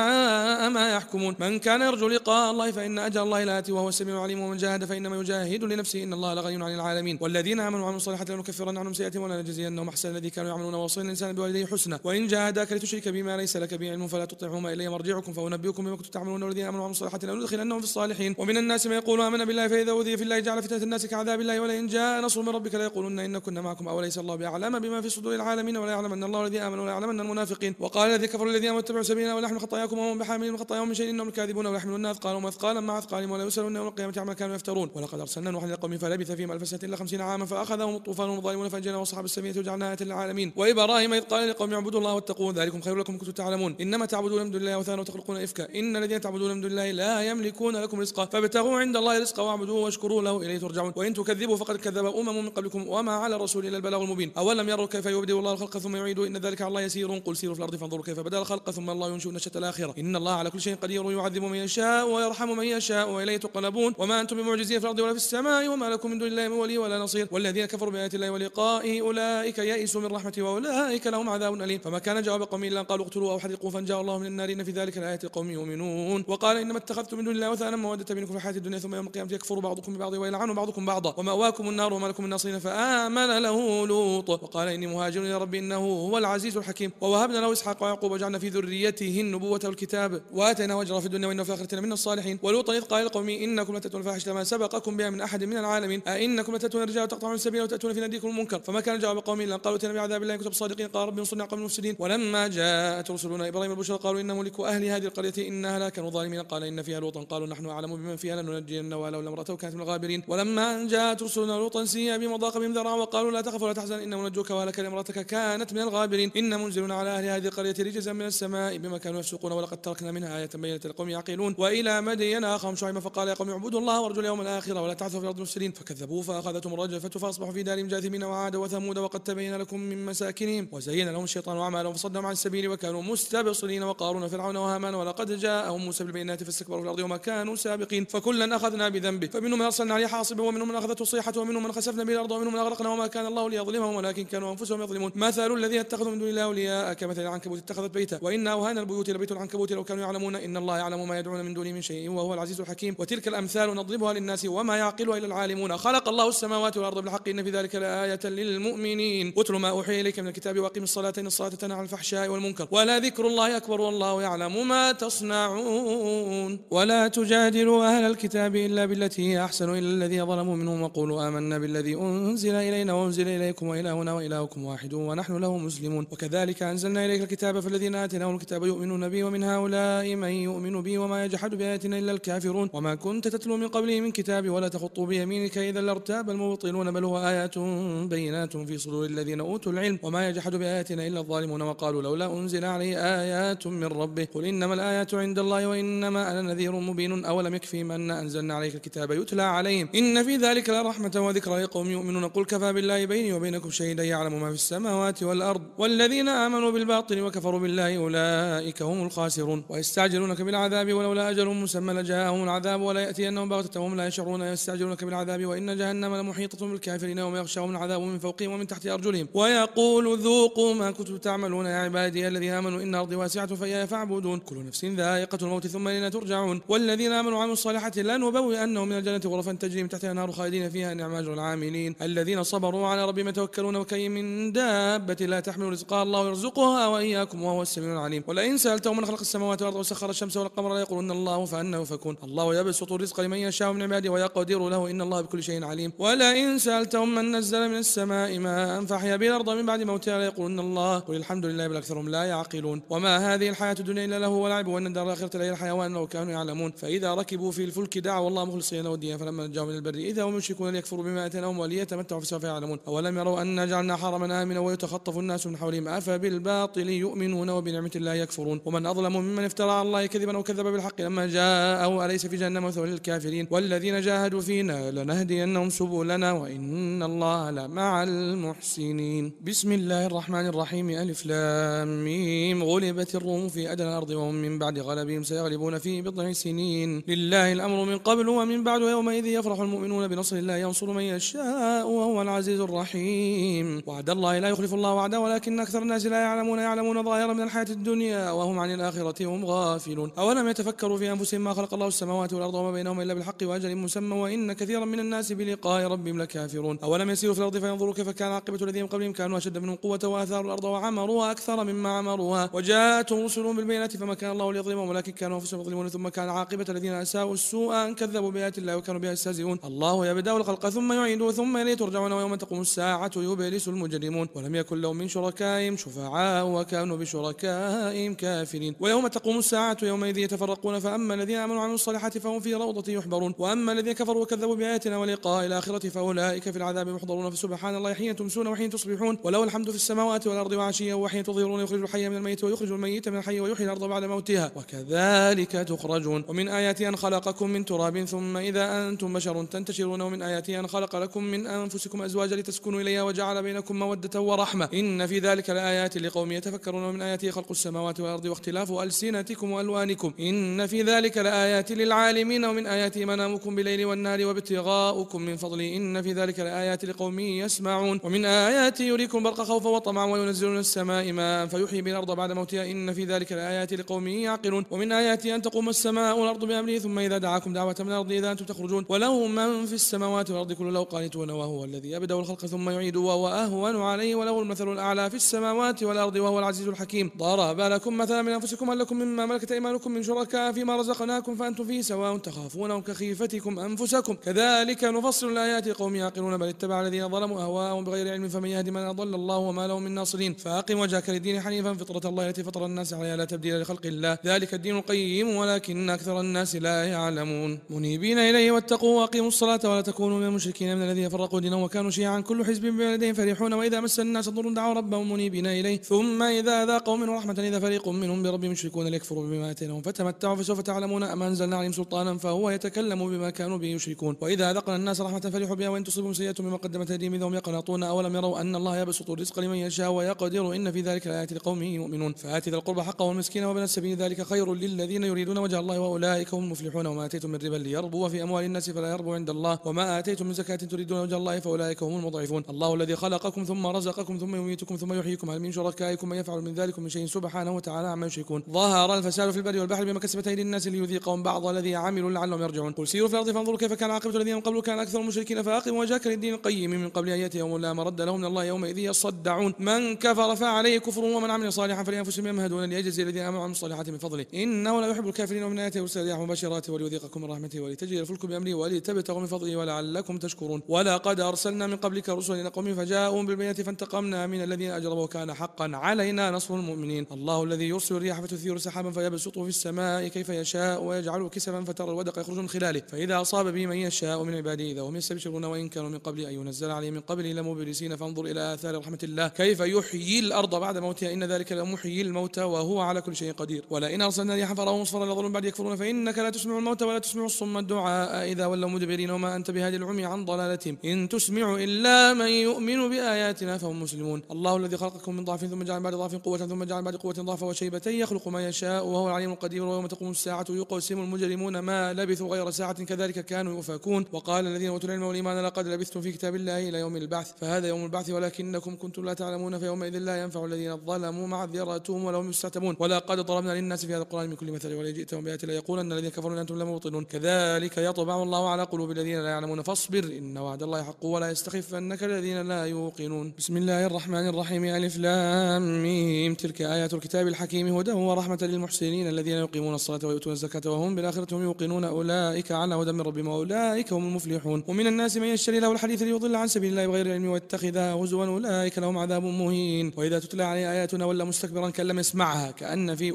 ساء ما يحكمون. من كان يرجو لقاء الله فإن أجل الله لآت وهو السميع العليم. ومن جاهد فإنما يجاهد لنفسه إن الله لغني عن العالمين. والذين آمنوا وعملوا الصالحات لنكفرن عنهم سيئاتهم ولنجزينهم أحسن الذي كانوا يعملون ووصينا الإنسان بوالديه حسنا. وإن جاهداك لتشرك بما ليس لك به علم فلا تطعهما إلي مرجعكم فأنبئكم بما كنتم تعملون. والذين آمنوا وعملوا الصالحات لندخلنهم في الصالحين. ومن الناس من يقول آمنا بالله فإذا أوذي في الله جعل فتنة الناس كعذاب الله ولئن جاء نصر من ربك ليقولن إن كنا معكم أوليس الله بأعلم بما في صدور العالمين ولا يعلمن الله الذين آمنوا ولا يعلمن المنافقين. وقال الذين كفروا الذين آمنوا اتبعوا سبيلنا ولنحمل خطاياكم وهم بحاملين من خطاياهم من شيء إنهم الكاذبون ويحملون أثقالهم أثقالا مع أثقالهم ولا يسألون يوم القيامة عما كانوا يفترون. ولقد أرسلنا نوحا إلى قومه فلبث فيهم ألف سنة إلا خمسين عاما فأخذهم الطوفان والظالمون فأنجيناه وأصحاب السفينة وجعلناها آية للعالمين. وإبراهيم إذ قال لقوم اعبدوا الله واتقوه ذلكم خير لكم كنتم تعلمون. إنما تعبدون من دون الله أوثانا وتخلقون إفكا إن الذين تعبدون من دون الله لا يملكون لكم رزقا فابتغوا عند الله رزقا واعبدوه واشكروا له إليه ترجعون. وإن تكذبوا فقد كذب أمم من قبلكم وما على الرسول إلا البلاغ المبين. أولم يروا كيف يبدئ الله الخلق ثم يعيده إن ذلك على الله يسير. قل سيروا في الأرض فانظروا كيف بدأ الخلق ثم الله ينشئ النشأة الآخرة إن الله على كل شيء قدير يعذب من يشاء ويرحم من يشاء وإليه تقلبون. وما أنتم بمعجزين في الأرض ولا في السماء وما لكم من دون الله من ولي ولا نصير. والذين كفروا بآيات الله ولقائه أولئك يئسوا من رحمته وأولئك لهم عذاب أليم. فما كان جواب قومه إلا أن قالوا اقتلوا أو حرقوا فانجاه الله من النار إن في ذلك لآيات لقوم يؤمنون. وقال إنما اتخذتم من دون الله وثنا مودة بينكم في الحياة الدنيا ثم يوم القيامة يكفر بعضكم ببعض ويلعن بعضكم بعضا ومأواكم النار وما لكم من ناصرين. فآمن له لوط وقال إني مهاجر إلى ربي إنه هو العزيز الحكيم. ووهبنا له إسحاق ويعقوب وجعلنا في ذريته النبوة والكتاب وآتيناه أجره في الدنيا وإنه في الآخرة من الصالحين. ولوطا إذ قال لقومه إنكم لتأتون الفاحشة ما سبقكم بها من أحد من العالمين أئنكم لتأتون الرجال وتقطعون السبيل وتأتون في ناديكم المنكر. فما كان جواب قومه إلا قالوا ائتنا بعذاب الله إن كنتم صادقين. قال رب انصرني على القوم المفسدين. ولما جاءت رسلنا إبراهيم البشرى قالوا إن ملك أهل هذه القرية إنها كانوا ظالمين. قال إن فيها لوطا قالوا نحن أعلم بمن فيها لننجينه ولولا امرأته كانت من الغابرين. ولما جاءت رسلنا لوطا سيئ بهم وضاق بهم ذرعا وقالوا لا تخف ولا تحزن إنا منجوك وأهلك لامرأتك كانت من الغابرين إن منزلون على أهل هذه القرية رجزا من السماء بما كانوا يفسقون ولقد تركنا منها آية بينة لقوم يعقلون. وإلى مدين أخاهم شعيبا فقال يا قوم اعبدوا الله وارجوا اليوم الآخر ولا تعثوا في الأرض مفسدين فكذبوه فأخذتهم الرجفة فأصبحوا في دارهم جاثمين. وعاد وثمود وقد تبين لكم من مساكنهم وزين لهم الشيطان أعمالهم فصدهم عن السبيل وكانوا مستبصرين. وقارون وفرعون وهامان ولقد جاءهم موسى بالبينات فاستكبروا في الأرض وما كانوا سابقين. فكلا أخذنا بذنبه فمنهم من أرسلنا عليه حاصبا ومنهم من أخذته الصيحة ومنهم من خسفنا به الأرض ومنهم من أغرقنا وما كان الله ليظلمهم ولكن كانوا أنفسهم يظلمون. مثل الذين اتخذوا من دون الله أولياء كمثل العنكبوت اتخذت بيتا وإن أوهان البيوت لبيت العنكبوت لو كانوا يعلمون إن الله يعلم ما يدعون من دونه من شيء وهو العزيز الحكيم. وتلك الأمثال نضربها للناس وما يعقلها إلا العالمون. خلق الله السماوات والأرض بالحق إن في ذلك لآية للمؤمنين. اتل ما أوحي إليك من الكتاب وأقم الصلاة إن الصلاة تنهى عن الفحشاء والمنكر ولا ذكر الله أكبر والله يعلم ما تصنعون. ولا تجادلوا أهل الكتاب إلا بالتي هي أحسن إلا الذين ظلموا منهم وقولوا آمنا بالذي أنزل إلينا وأنزل إليكم وإلهنا وإلهكم واحد ونحن له مسلمون. وكذلك أنزلنا إليك الكتاب فالذين آتيناهم الكتاب يؤمنون به ومن هؤلاء من يؤمن به وما يجحد بآياتنا إلا الكافرون. وما كنت تتلو من قبله من كتاب ولا تخط بيمينك إذا لارتاب المبطلون بل هو آيات بينات في صدور الذين أوتوا العلم وما يجحد بآياتنا إلا الظالمون. وقالوا لولا أنزل عليه آيات من ربه قل إنما الآيات عند الله وإنما أنا نذير مبين أولم يكفيهم أن أنزلنا عليك الكتاب يتلى عليهم إن في ذلك لرحمة وذكرى لقوم يؤمنون. قل كفى بالله بيني وبينكم شهيدا يعلم ما في السماوات والأرض والذين آمنوا بالباطل وكفروا بالله أولئك هم الخاسرون. ويستعجلونك بالعذاب ولولا أجل مسمى لجاءهم العذاب ولا يأتينهم بغتة وهم لا يشعرون. يستعجلونك بالعذاب وإن جهنم لمحيطة بالكافرين وما يغشاهم العذاب من فوقهم ومن تحت أرجلهم ويقول ذوقوا ما كنتم تعملون يا عبادي الذين آمنوا إن أرضي واسعة فإياي فاعبدون. كل نفس ذائقة الموت ثم إلينا ترجعون. والذين آمنوا وعملوا الصالحات لنبوئنهم من الجنة غرفا تجري من تحتها الأنهار خالدين فيها نعم أجر العاملين الذين صبروا على ربهم يتوكلون. وكأي من دابة لا تحمل رزقها الله يرزقها وإياكم وهو السميع العليم. ولئن سألتهم من خلق السماوات والأرض وسخر الشمس والقمر ليقولن الله فأنى يؤفكون. الله يبسط الرزق لمن يشاء من عباده ويقدر له إن الله بكل شيء عليم. ولئن سألتهم من نزل من السماء ماء فأحيا به الأرض من بعد موتها ليقولن الله قل الحمد لله بل أكثرهم لا يعقلون. وما هذه الحياة الدنيا إلا له ولعب العذاب وأن الدار الآخرة لهي الحيوان لو كانوا يعلمون. فإذا ركبوا في الفلك دعوا الله مخلصين له الدين فلما نجاهم من البر إذا هم يشركون ليكفروا بما آتيناهم وليتمتعوا فسوف يعلمون. أولم يروا أنا جعلنا حرما آمنا ويتخطف الناس من حولهم أفبالباطل يؤمنون وبنعمة الله يكفرون. ومن أظلم ممن افترى على الله كذبا أو كذب بالحق لما جاءه أليس في جهنم مثوى للكافرين والذين جاهدوا فينا لنهدينهم سبلنا وإن الله لمع المحسنين. بسم الله الرحمن الرحيم. ألف لام ميم. غلبت الروم في أدنى الأرض وهم من بعد غلبهم سيغلبون في بضع سنين لله الأمر من قبل ومن بعد يومئذ يفرح المؤمنون بنصر الله ينصر من يشاء وهو العزيز الرحيم. وعد الله لا يخلف الله وعده ولكن أكثر الناس لا يعلمون يعلمون ظاهرا من الحياة الدنيا وهم عن الآخرة هم غافلون. أولم يتفكروا في أنفسهم ما خلق الله السماوات والأرض وما بينهما إلا بالحق وأجل مسمى وإن كثيرا من الناس بلقاء ربهم لكافرون. أولم يسيروا في الأرض فينظروا كيف كان عاقبة الذين من قبلهم كانوا أشد منهم قوة وآثاروا الأرض وعمروها أكثر مما عمروها وجاءتهم رسلهم بالبينات فما كان الله ليظلمهم ولكن كانوا أنفسهم يظلمون ثم كان عاقبة الذين أساءوا السوء أن كذبوا بآيات الله وكانوا بها يستهزئون. الله يبدأ الخلق ثم يعيده ثم إليه ترجعون ويوم تقوم الساعة يبلس المجرمون ولم يكن لهم من شركائهم شفعاء وكانوا بشركائهم كافرين. ويوم تقوم الساعة يومئذ يتفرقون فأما الذين آمنوا وعملوا الصالحات فهم في روضة يحبرون وأما الذين كفروا وكذبوا بآياتنا ولقاء الآخرة فأولئك في العذاب محضرون. فسبحان الله حين تمسون وحين تصبحون وله الحمد في السماوات والأرض وعشيا وحين تظهرون يخرج الحي من الميت ويخرج الميت من الحي ويحيي الأرض بعد موتها وكذلك تخرجون. ومن آياته أن خلقكم من تراب ثم إذا أنتم بشر تنتشرون ومن آياته أن خلق لكم من أنفسكم أزواجا لتسكنوا إليها وجعل بينكم مودة ورحمة إن في ذلك لآيات لقوم يتفكرون. ومن آياته خلق السماوات والأرض واختلاف ألسنتكم وألوانكم إن في ذلك لآيات للعالمين. ومن آياته منامكم بالليل والنهار وابتغاؤكم من فضله إن في ذلك لآيات لقوم يسمعون. ومن آياته يريكم برق خوفا وطمعا وينزل من السماء ماء فيحيي به الأرض بعد موتها إن في ذلك لآيات لقوم يعقلون. ومن آياته أن تقوم السماء والأرض بأمره ثم إذا دعاكم دعوة من الأرض إذا أنتم تخرجون وله من في السماوات والأرض كل له قانتون وهو الذي يبدأ الخلق ثم يعيده وهو أهون عليه وله المثل الأعلى في السماوات والأرض وهو العزيز الحكيم. ضرب لكم مثلا من أنفسكم هل لكم مما ملكت أيمانكم من شركاء فيما رزقناكم فأنتم فيه سواء تخافونهم كخيفتكم أنفسكم كذلك نفصل الآيات لقوم يعقلون بل اتبع الذين ظلموا أهواءهم بغير علم فمن يهدي من أضل الله وما لهم من ناصرين. فأقم وجهك للدين حنيفا فطرة الله التي فطر الناس عليها لا تبديل لخلق الله ذلك الدين القيم ولكن أكثر الناس لا يعلمون. منيبين إليه واتقوا وأقيموا الصلاة ولا تكونوا من المشركين من الذين فرقوا دينهم وكانوا شيعا كل حزب بما لديهم فرحون وإذا مس الناس ضر دعوا ربهم منيبين إليه ثم إذا ذاقوا منه رحمة إذا فريق منهم بربهم يشركون ليكفروا بما آتيناهم فتمتعوا فسوف تعلمون أم أنزلنا عليهم سلطانا فهو يتكلم بما كانوا به يشركون. وإذا ذقنا الناس رحمة فرحوا بها وإن تصيبهم سيئة بما قدمت أيديهم إذا هم يقنطون أولم يروا أن الله يبسط الرزق لمن يشاء ويقدر إن في ذلك لآيات لقوم يؤمنون. فآت ذا القربى حقه والمسكين وابن السبيل ذلك خير للذين يريدون وجه الله وأولئك هم المفلحون. وما آتيتم من ربا ليربو في أموال الناس فلا يربو عند الله وما آتيتم من زكاة تريدون وجه الله فأولئك هم المضعفون. الله الذي خلقكم ثم رزقكم ثم يميتكم ثم يحييكم هل من شركائكم من يفعل من ذلك من شيء سبحانه وتعالى عما يشركون. ظهر الفساد في البر والبحر بما كسبت أيدي الناس ليذيقهم بعض الذي عملوا لعلهم يرجعون. قل سيروا في الأرض فانظروا كيف كان عاقبة الذين من قبل كان أكثر المشركين فأقم وجهك للدين القيم من قبل أن يأتي يوم لا مرد له من الله يومئذ يصدعون. من كفر فعليه كفر ومن عمل صالحا فلأنفسهم يمهدون ليجزي الذين آمنوا وعملوا الصالحات من فضله إنه لا يحب الكافرين. ومن آياته يرسل الرياح مباشرات وليذيقكم من رحمته ولتجري الفلك بأمره ولتبتغوا من فضله ولعلكم تشكرون. ولقد أرسلنا من قبلك رسلا إلى قومهم فجاءوا بالبينات فانتقمنا من الذين أجرموا وكان حقا علينا نصر المؤمنين. الله الذي يرسل الرياح فتثير سحابا فيبسطه في السماء كيف يشاء ويجعله كسفا فترى الودق يخرج من خلاله فإذا أصاب به من يشاء من عباده إذا هم يستبشرون وإن كانوا من قبل أن ينزل عليهم من قبله لمبلسين فانظر إلى آثار رحمة الله كيف يحيي الأرض بعد موتها إن ذلك لمحيي الموتى وهو على كل شيء قدير. ولئن أرسلنا ريحا فرأوه مصفرا لظلوا بعد يكفرون فإنك لا تسمع الموتى ولا تسمع الصم الدعاء إذا ولوا مدبرين وما أنت بهادي العمي عن ضلالتهم إن تسمع إلا من يؤمن بآياتنا فهم مسلمون. الله الذي خلقكم من ضعف ثم جعل بعد ضعف قوة ثم جعل بعد قوة ضعفا وشيبة يخلق ما يشاء وهو العليم القدير. ويوم تقوم الساعة يقسم المجرمون ما لبثوا غير ساعة كذلك كانوا يؤفكون. وقال الذين أوتوا العلم والإيمان لقد لبثتم في كتاب الله إلى يوم البعث فهذا يوم البعث ولكنكم كنتم لا تعلمون فيومئذ لا ينفع الذين ظلموا معذرتهم ولهم يستعتبون. ولقد ضربنا للناس في هذا القرآن من كل مثل ولئن جئتهم بآية لا يقولن الذين كفروا أنتم لمبطلون كذلك يطبع الله على قلوب الذين لا يعلمون فاصبر إن وعد الله حق ولا يستخفنك الذين لا يوقنون. بسم الله الرحمن الرحيم. ألف لام ميم. تلك آيات الكتاب الحكيم هدى ورحمة للمحسنين الذين يقيمون الصلاة ويؤتون الزكاة وهم بالآخرة هم يوقنون أولئك على هدى من ربهم وأولئك هم المفلحون. ومن الناس من يشتري له الحديث ليضل عن سبيل الله بغير علم ويتخذها هزوا أولئك لهم عذاب مهين. وإذا تتلى عليه آياتنا ولا مستكبرا كأن لم يسمعها كأن في أذنيه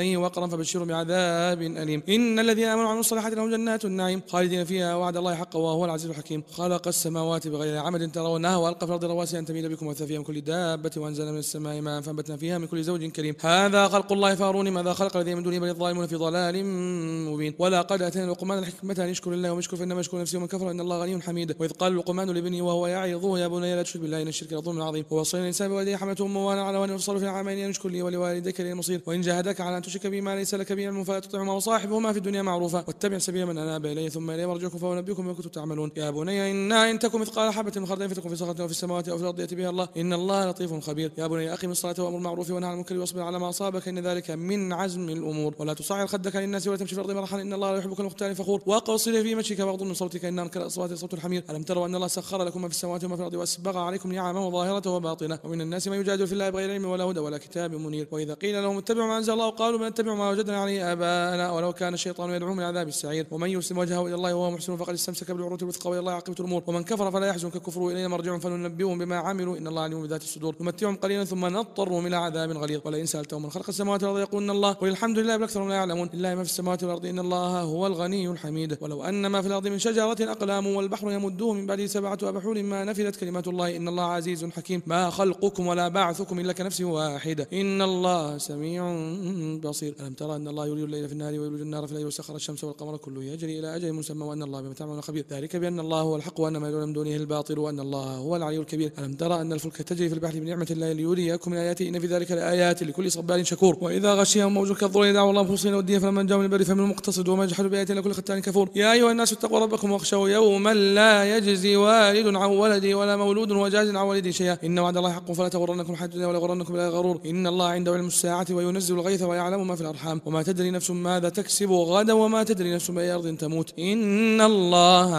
إليه وقرا فبشروا بعذاب أليم. إن الذين آمنوا وعملوا الصالحات لهم جنات النعيم خالدين فيها وعد الله حقا وهو العزيز الحكيم. خلق السماوات بغير عمد ترونها وألقى في الأرض رواسي أن تميد بكم وبث فيها من كل دابة وأنزل من السماء ماء فأنبتنا فيها من كل زوج كريم. هذا خلق الله فاروني ماذا خلق الذين من دونه بل الظالمون في ضلال مبين. ولقد آتينا لقمان الحكمة أن يشكر الله ويشكر فإنما يشكر نفسه ومن كفر إن الله غني حميد. وإذ قال لقمان لابنه وهو يعظه يا بني لا تشرك بالله إن الشرك لظلم عظيم. ووصينا الإنسان بوالديه حملته أمه وهنا على وهن وفصاله في عامين أن اشكر لي ولوالديك إليه المصير. وإن جاهداك على أن تشرك بما ليس لك به علم فلا تطعهما وصاحبهما في الدنيا معروفا واتبع سبيل من أناب إليه ثم إليه مرجعكم فأنبئكم بما كنتم تعملون. يا بني إنها إن تكن مثقال حبة من خردل فتكن في صخرة أو في السماوات أو في الأرض يأتي بها الله إن الله لطيف خبير. يا بني أقم الصلاة وأمر بالمعروف وانهى عن المنكر واصبر على ما أصابك إن ذلك من عزم الأمور. ولا تصعر خدك للناس ولا تمشي في الأرض مرحا إن الله لا يحب كل مختال فخور. وقصد في مشيك واغض من صوتك إن أنكر الأصوات صوت الحمير. ألم تروا أن الله سخر لكم ما في السماوات وما في الأرض وأسبغ عليكم نعمه ظاهرة وباطنة ومن الناس من يجادل في الله بغير علم ولا هدى ولا كتاب منير. وإذا قيل لهم اتبعوا ما أنزل الله قالوا بل نتبع ما وجدنا عليه آباءنا ولو كان الشيطان يدعو من عذاب السعير. ومن يسلم وجهه إلى الله وهو محسن فقد استمسك بالعروة الوثقى وإلى الله عاقبة الأمور. ومن كفر فلا يحزنك كفره إلينا مرجعهم فننبئهم بما عملوا إن الله عليم بذات الصدور. نمتعهم قليلا ثم نضطرهم إلى عذاب غليظ. ولئن سألتهم من خلق السماوات والأرض يقولون الله قل الحمد لله بل أكثرهم لا يعلمون. لله ما في السماوات والأرض إن الله هو الغني الحميد. ولو أن ما في الأرض من شجرة أقلام والبحر يمده من بعده سبعة أبحور ما نفدت كلمات الله إن الله عزيز حكيم. ما خلقكم ولا بعثكم إلا كنفس واحدة إن الله سميع بصير. ألم ترى أن الله يولي الليل في النهار ويولج النار في الليل وسخر الشمس والقمر كل يجري إلى أجل مسمى وأن الله بما تعملون خبير. ذلك بأن الله هو الحق وأن ما يدعون من دونه الباطل وأن الله هو العلي الكبير. ألم ترى أن الفلك تجري في البحر بنعمة الله ليريكم من آياته إن في ذلك لآيات لكل صبار شكور. وإذا غشيهم موج كالظلل دعوا الله مخلصين وديا فلما جاءوا من البر فمنهم مقتصد وما جحدوا بآياتنا كل ختان كفور. يا أيها الناس اتقوا ربكم واخشوا يوما لا يجزي والد عن ولده ولا مولود وجاز عن والده شيئا إن وعد الله حق فلا تغرنكم حياة الدنيا ولا يغرنكم بالله غرور. إن الله عنده علم الساعة وينزل الغيث ويعلم ما في الأرحام وما تدري نفس ماذا تكسب غدا وما تدري نفس بأي أرض تموت إن الله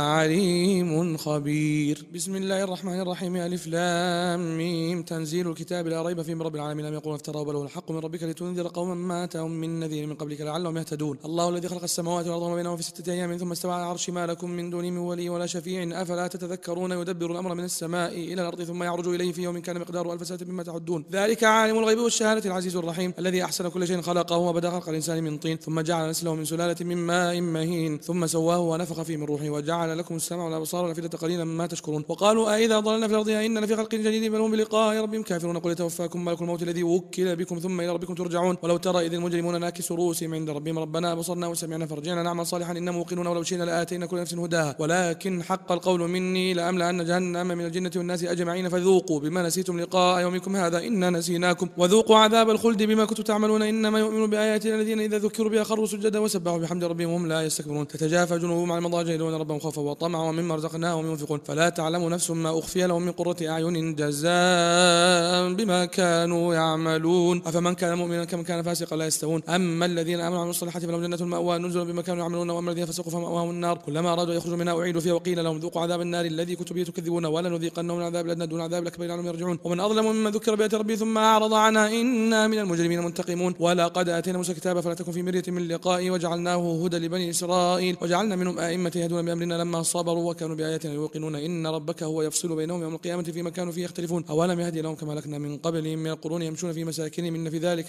عليم خبير. بسم الله الرحمن الرحيم ألف لام ميم تنزيل الكتاب لا ريب فيه من رب العالمين لم يقولوا افتراه بل هو الحق من ربك لتنذر قوما ما أتاهم من نذير من قبلك لعلهم يهتدون. الله الذي خلق السماوات والأرض وما بينهما في ستة أيام ثم استوى على العرش ما لكم من دونه من ولي ولا شفيع أفلا تتذكرون. يدبر الأمر من السماء إلى الأرض ثم يعرج إليه في يوم كان مقداره ألف سنة مما تعدون. ذلك عالم الغيب والشهادة العزيز الرحيم الذي أحسن كل شيء خلقه وبدأ خلق الإنسان من طين ثم جعل نسله من سلالة من ماء مهين ثم سواه ونفخ فيه من روحه وجعل لكم السمع والأبصار والأفئدة قليلا ما تشكرون. وقالوا أإذا ضللنا في الأرض إننا لفي خلق جديد بل هم بلقاء ربهم كافرون. قل يتوفاكم ملك الموت الذي وكل بكم ثم إلى ربكم ترجعون. ولو ترى إذ المجرمون ناكسوا رؤوسهم عند ربهم ربنا أبصرنا وسمعنا فرجعنا نعمل صالحا إنا موقنون ولو شئنا لآتينا كل نفس هداها ولكن حق القول مني لأملأن جهنم من الجنة والناس أجمعين فذوقوا بما نسيتم لقاء يومكم هذا إنا نسيناكم وذوقوا عذاب الخلد بما كنتم تعملون إنما يؤمن بآياتنا الذين إذا ذكروا بها خروا سجدا وسبحوا بحمد ربهم وهم لا يستكبرون. تتجافى جنوبهم عن المضاجع يدعون ربهم خوفا وطمعا ومما رزقناهم ينفقون فلا تعلم نفس ما أخفي لهم من قرة أعين جزاء بما كانوا يعملون. أفمن كان مؤمنا كمن كان فاسقا لا يستوون. أما الذين آمنوا وعملوا الصالحات فلهم جنة المأوى نزلا بما كانوا يعملون وأما الذين فسقوا فمأواهم النار كلما أرادوا يخرجوا منها أعيدوا فيها وقيل لهم ذوقوا عذاب النار الذي كنتم به تكذبون ولنذيقنهم من عذاب الأدنى دون عذاب الأكبر لعلهم يرجعون. ومن أظلم ممن ذكر بآيات ربه ثم أعرض عنها إنا من المجرمين منتقمون. ولقد آتينا موسى الكتاب فلا تكن في مرية من لقائه وجعلناه هدى لبني إسرائيل وجعلنا منهم أئمة يهدون بأمرنا لما صبروا وكانوا بآياتنا يوقنون إن ربك هو يفصل بينهم يوم القيامة فيما كانوا فيه يختلفون. أولم يهدي لهم كما لكنا من قبلهم من القرون يمشون في مساكنهم إن في ذلك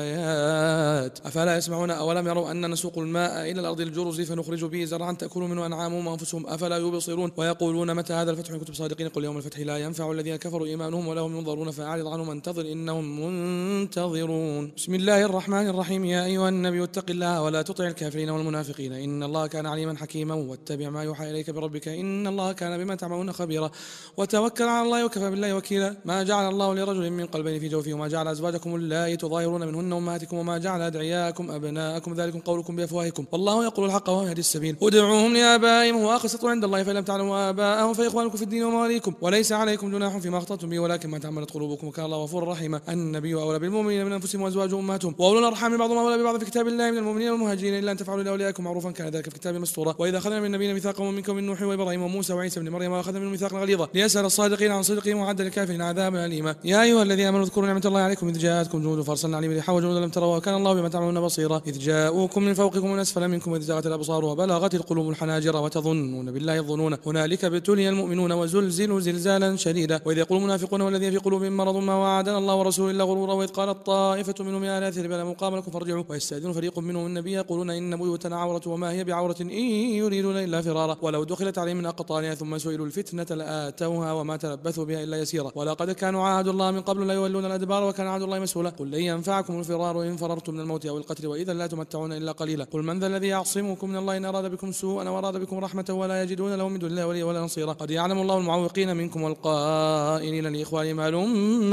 لآيات أفلا يسمعون. أولم يروا أن نسوق الماء إلى الأرض الجرز فنخرج به زرعا تأكل منه أنعامهم وأنفسهم أفلا يبصرون. ويقولون متى هذا الفتح إن كنتم صادقين قل يوم الفتح لا ينفع الذين كفروا إيمانهم ولا هم ينظرون فأعرض عنهم انتظر إنهم منتظرون. بسم الله الرحمن الرحيم يا أيها النبي اتق الله ولا تطع الكافرين والمنافقين إن الله كان عليما حكيما واتبع ما يوحى إليك بربك إن الله كان بما تعملون خبيرا وتوكل على الله وكفى بالله وكيلا. ما جعل الله لرجل من قلبين في جوفه وما جعل أزواجكم اللائي تظاهرون منهن أمهاتكم وما جعل أدعياءكم أبناءكم ذلكم قولكم بأفواهكم والله يقول الحق وهو يهدي السبيل. ادعوهم لآبائهم هو أقسط عند الله فإن لم تعلموا آباءهم فإخوانكم في الدين ومواليكم وليس عليكم جناح فيما أخطأتم به ولكن ما تعملت قلوبكم وكان الله غفورا رحيما. النبي أولى بالمؤمنين من أنفسهم وأزواجهم أمهاتهم وأولو الأرحام بعضهم أولى ببعض في كتاب الله من المؤمنين والمهاجرين إلا أن تفعلوا لأوليائكم معروفا كان ذلك في كتاب مسطورا. وإذا أخذنا من النبيين ميثاقا منكم من نوح وإبراهيم وموسى وعيسى بن مريم وأخذنا منهم ميثاقا غليظا ليسأل الصادقين عن صدقهم وعد للكافرين عذابا أليما. يا أيها الذين آمنوا اذكروا نعمة الله عليكم إذ جاءتكم جنود فأرسلنا عليهم ريحا وجنودا لم تروا وكان الله بما تعملون بصيرا. إذ جاءوكم من فوقكم ومن أسفل منكم وإذ زاغت الأبصار وبلغت القلوب الحناجر وتظنون بالله الظنون هنالك ابتلي المؤمنون وزلزلوا زلزالا شديدا. وإذ يقول المنافقون والذين في قلوبهم مرض ما وعدنا الله ورسوله إلا غرورا. وإذ قالت طائفة منهم يا أهل يثرب لا يقام لكم فارجعوا. ويستأذن فريق منهم النبي يقولون إن بيوتنا عورة وما هي بعورة إن يريدون إلا فرارا ولو دخلت عليهم من أقطارها ثم سئلوا الفتنة لآتوها وما تلبثوا بها إلا يسيرا ولقد كانوا عاهدوا الله من قبل لا يولون الأدبار وكان عهد الله مسؤولا. قل لن ينفعكم الفرار إن فررتم من الموت أو القتل وإذا لا تمتعون إلا قليلا. قل من ذا الذي يعصمكم من الله إن أراد بكم سوءا وأراد بكم رحمة ولا يجدون لهم من دون الله وليا ولا نصيرا. قد يعلم الله المعوقين منكم والقائلين لإخوانهم هلم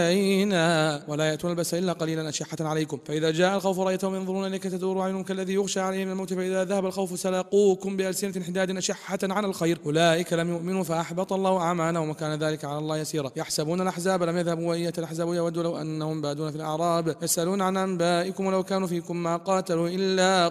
إلينا ولا يأتون البأس إلا قليلا أشحة عليكم فإذا جاء الخوف رأيتهم ينظرون إليك تدور أعينهم كالذي يغشى عليه من الموت فإذا ذهب الخوف سلاقوكم بألسنة حداد أشحة على الخير أولئك لم يؤمنوا فأحبط الله أعمالهم وكان ذلك على الله يسيرا. يحسبون الأحزاب لم يذهبوا وإن يأتي الأحزاب يودوا لو أنهم بادون في الأعراب يسألون عن أنبائكم ولو كانوا فيكم ما قاتلوا إلا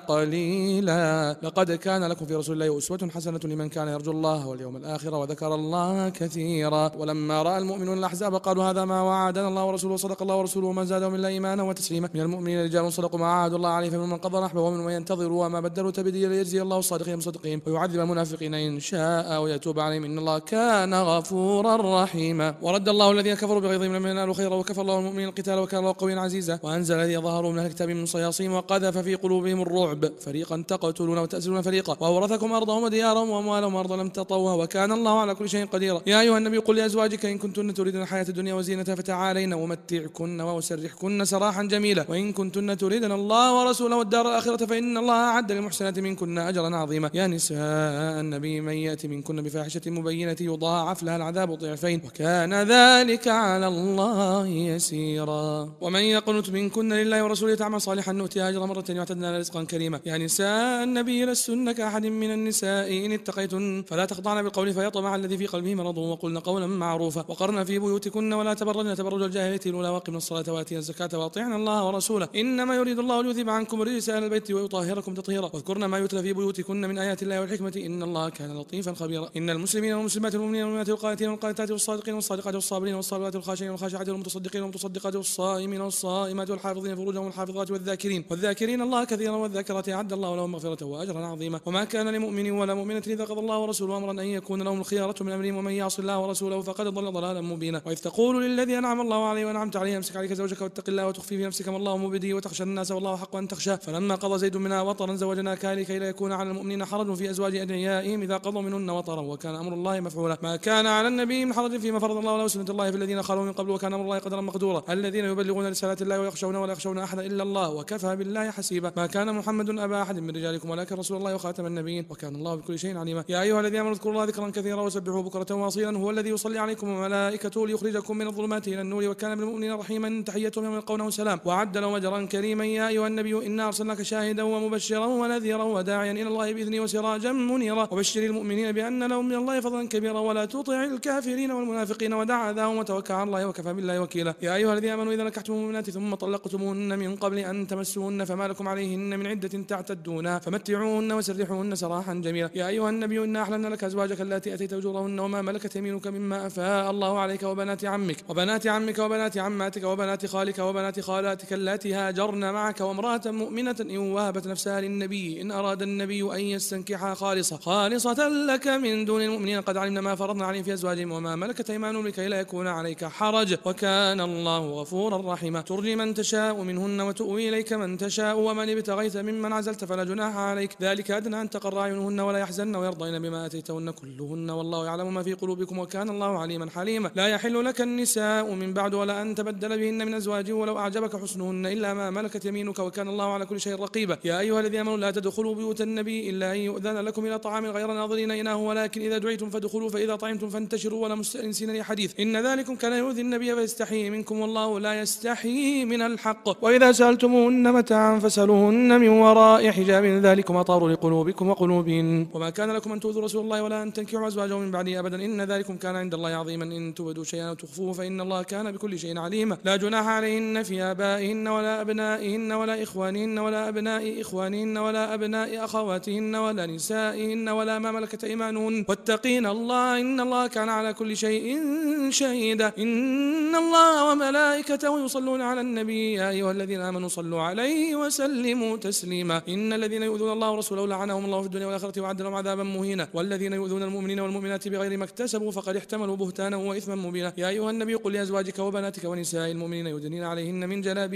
قليلا. لقد كان لكم في رسول الله أسوة حسنة لمن كان يرجو الله واليوم الآخر وذكر الله كثيرا. ولما رأى المؤمنون الأحزاب قالوا هذا ما وعدنا الله ورسوله وصدق الله ورسوله وما زادهم إلا إيمانا وتسليما. من المؤمنين رجال صدقوا ما عاهدوا الله عليه فمن قضى نحبه ومن ينتظروا وما بدلوا تبديلا ليجزي الله الصادقين بصدقهم ويعذب المنافقين إن شاء ويتوب عليهم إن الله كان غفورا رحيما. ورد الله الذين كفروا بغيظهم لم ينالوا خيرا وكفى الله المؤمنين القتال وكان الله قويا عزيزا. وأنزل الذين ظهروا من أهل الكتاب من صياصيهم وقذف في قلوبهم الرعب فريقا تقتلون وتأسرون فريقا وأورثكم أرضهم وديارهم وأموالهم أرضا لم تطوها وكان الله على كل شيء قديرا. يا أيها النبي قل لأزواجك إن كنتن تريدن الحياة الدنيا وزينتها فتعالين ومتعكن وأسرحكن سراحا جميلا وإن كنتن تريدن الله ورسوله والدار الآخرة فإن الله أعد للمحسنات منكن أجرا عظيما. يا نساء النبي من يأتي منكن بفاحشة مبينة يضاعف لها العذاب ضعفين وكان ذلك على الله يسيرا. ومن يقنت منكن لله ورسوله تعمل صالحا نؤتيها أجرا مرتين واعتدنا رزقا كريما. يا نساء النبي لستن كأحد من النساء إن اتقيتن فلا تخضعن بالقول فيطمع الذي في قلبه مرض وقلن قولا معروفا وقرن في بيوتكن ولا تبرجن تبرج الجاهلية الأولى وأقمن الصلاة وآتينا الزكاة وأطيعن الله ورسوله إنما يريد الله ليذهب عنكم الرجس أهل البيت ويطهركم تطهيرا واذكرن ما يتلى في بيوتكن من آيات الله والحكمة إن الله كان لطيفا خبيرا. إن المسلمين والمسلمات والمؤمنين والمؤمنات والقانتين والقانتات والصادقين والصادقات والصابرين والصابرات والخاشعين والخاشعات والمتصدقين والمتصدقات والصائمين والصائمات والحافظين فروجهم والحافظات والذاكرين والذاكرين الله كثيرا والذاكرات أعد الله لهم مغفرة وأجرا عظيما. وما كان لمؤمن ولا مؤمنة إذا قضى الله ورسوله أمرا أن يكون لهم الخيارة من أمرهم ومن يعص الله ورسوله فقد ضل ضلالا مبينا. وإذ تقول للذي أنعم الله عليه وأنعمت عليه أمسك عليك زوجك واتق الله وتخفي في نفسك ما الله مبديه وتخشى الناس والله حق أن تخشى فلما قضى زيد منها وطرا زوجناكها لكي لا يكون على المؤمنين حرج في أزواج أدعيائهم إذا قضوا منهن وطرا وكان أمر الله مفعولا. ما كان على النبي من حرج فيما فرض الله له سنة الله في الذين خلوا من قبل وكان أمر الله قدرا مقدورا. الذين يبلغون رسالات الله ويخشون ولا يخشون أحدا إلا الله وكفى بالله حسيبا. ما كان محمد أبا أحد من رجالكم ولكن رسول الله وخاتم النبيين وكان الله بكل شيء عليما. يا أيها الذين آمنوا اذكروا الله ذكرا كثيرا وسبحوه بكرة وأصيلا هو الذي يصلي عليكم وملائكته ليخرجكم من الظلمات إلى النور وكان بالمؤمنين رحيما تحيتهم يوم يلقونه سلام وعد لهم أجرا كريما. يا أيها النبي إنا أرسلناك شاهدا ومبشرا ونذيرا وداعيا إلى الله بإذنه وسراجا منيرا وبشر المؤمنين بأن لهم من الله فضلا كبيرا ولا تطع الكافرين والمنافقين ودع أذاهم وتوكل على الله وكفى بالله وكيلا. يا أيها الذين آمنوا إذا نكحتم المؤمنات ثم طلقتموهن من قبل أن تمسوهن فما لكم عليهن من عدة تعتدونها فمتعوهن وسرحوهن سراحا جميلا. يا أيها النبي إنا أحللنا لك أزواجك التي أتيت أجورهن وما ملكت يمينك مما أفاء الله عليك وبنات عمك وبنات عمك وبنات عماتك وبنات خالك وبنات خالاتك اللاتي هاجرن معك وامرأة مؤمنة إن وهبت نفسها للنبي إن أراد النبي أن يستنكحها خالصة خالصة لك من دون المؤمنين قد علمنا ما فرضنا عليهم في أزواجهم وما ملكت أيمانهم لكي لا يكون عليك حرج وكان الله غفورا رحيما. ترجي من تشاء منهن وتؤوي إليك من تشاء ومن ابتغيت ممن عزلت فلا جناح عليك ذلك أدنى أن تقر أعينهن ولا يحزن ويرضين بما آتيتهن كلهن والله يعلم ما في قلوبكم وكان الله عليما حليما. لا يحل لك النساء من بعد ولا أن تبدل بهن من أزواج ولو أعجبك حسنهن إلا ما ملكت يمينك وكان الله على كل شيء رقيبا. يا أيها الذين آمنوا لا تدخلوا بيوت النبي إلا أن يؤذن لكم إلى طعام غير ناظرين إناه ولكن إذا دعيتم فادخلوا فإذا طعمتم فانتشروا ولا مستأنسين لحديث إن ذلكم كان يؤذي النبي فيستحيي منكم والله لا يستحيي من الحق. وإذا سألتموهن متاعا فاسألوهن من وراء حجاب ذلكم أطهر لقلوبكم وقلوبهن. وما كان لكم أن تؤذوا رسول الله ولا أن تنكحوا أزواجه من بعده أبدا إن ذلكم كان عند الله عظيما. إن تبدوا شيئا أو تخفوه فإن الله كان بكل شيء عليما. لا جناح عليهن في آبائهن ولا أبنائهن ولا إخوانهن ولا أبناء إخوانهن ولا أبناء أخواتهن ولا نسائهن ولا ما ملكت أيمانهن واتقين الله إن الله كان على كل شيء شهيدا. إن الله وملائكته يصلون على النبي يا أيها الذين آمنوا صلوا عليه وسلموا تسليما. إن الذين يؤذون الله ورسوله لعنهم الله في الدنيا والآخرة وأعد لهم عذابا مهينا. والذين يؤذون المؤمنين والمؤمنات بغير ما اكتسبوا فقد احتملوا بهتانا وإثما مبينا. يا أيها النبي قل لأزواجك وبناتك ونساء المؤمنين يدنين عليهن من جلابيبهن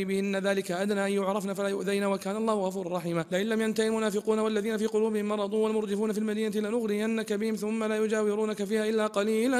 ذلك أدنى أن يعرفن فلا يؤذين وكان الله غفورا رحيما. لئن لم ينتهي المنافقون والذين في قلوبهم مرض والمرجفون في المدينة لنغرينك بهم ثم لا يجاورونك فيها إلا قليلا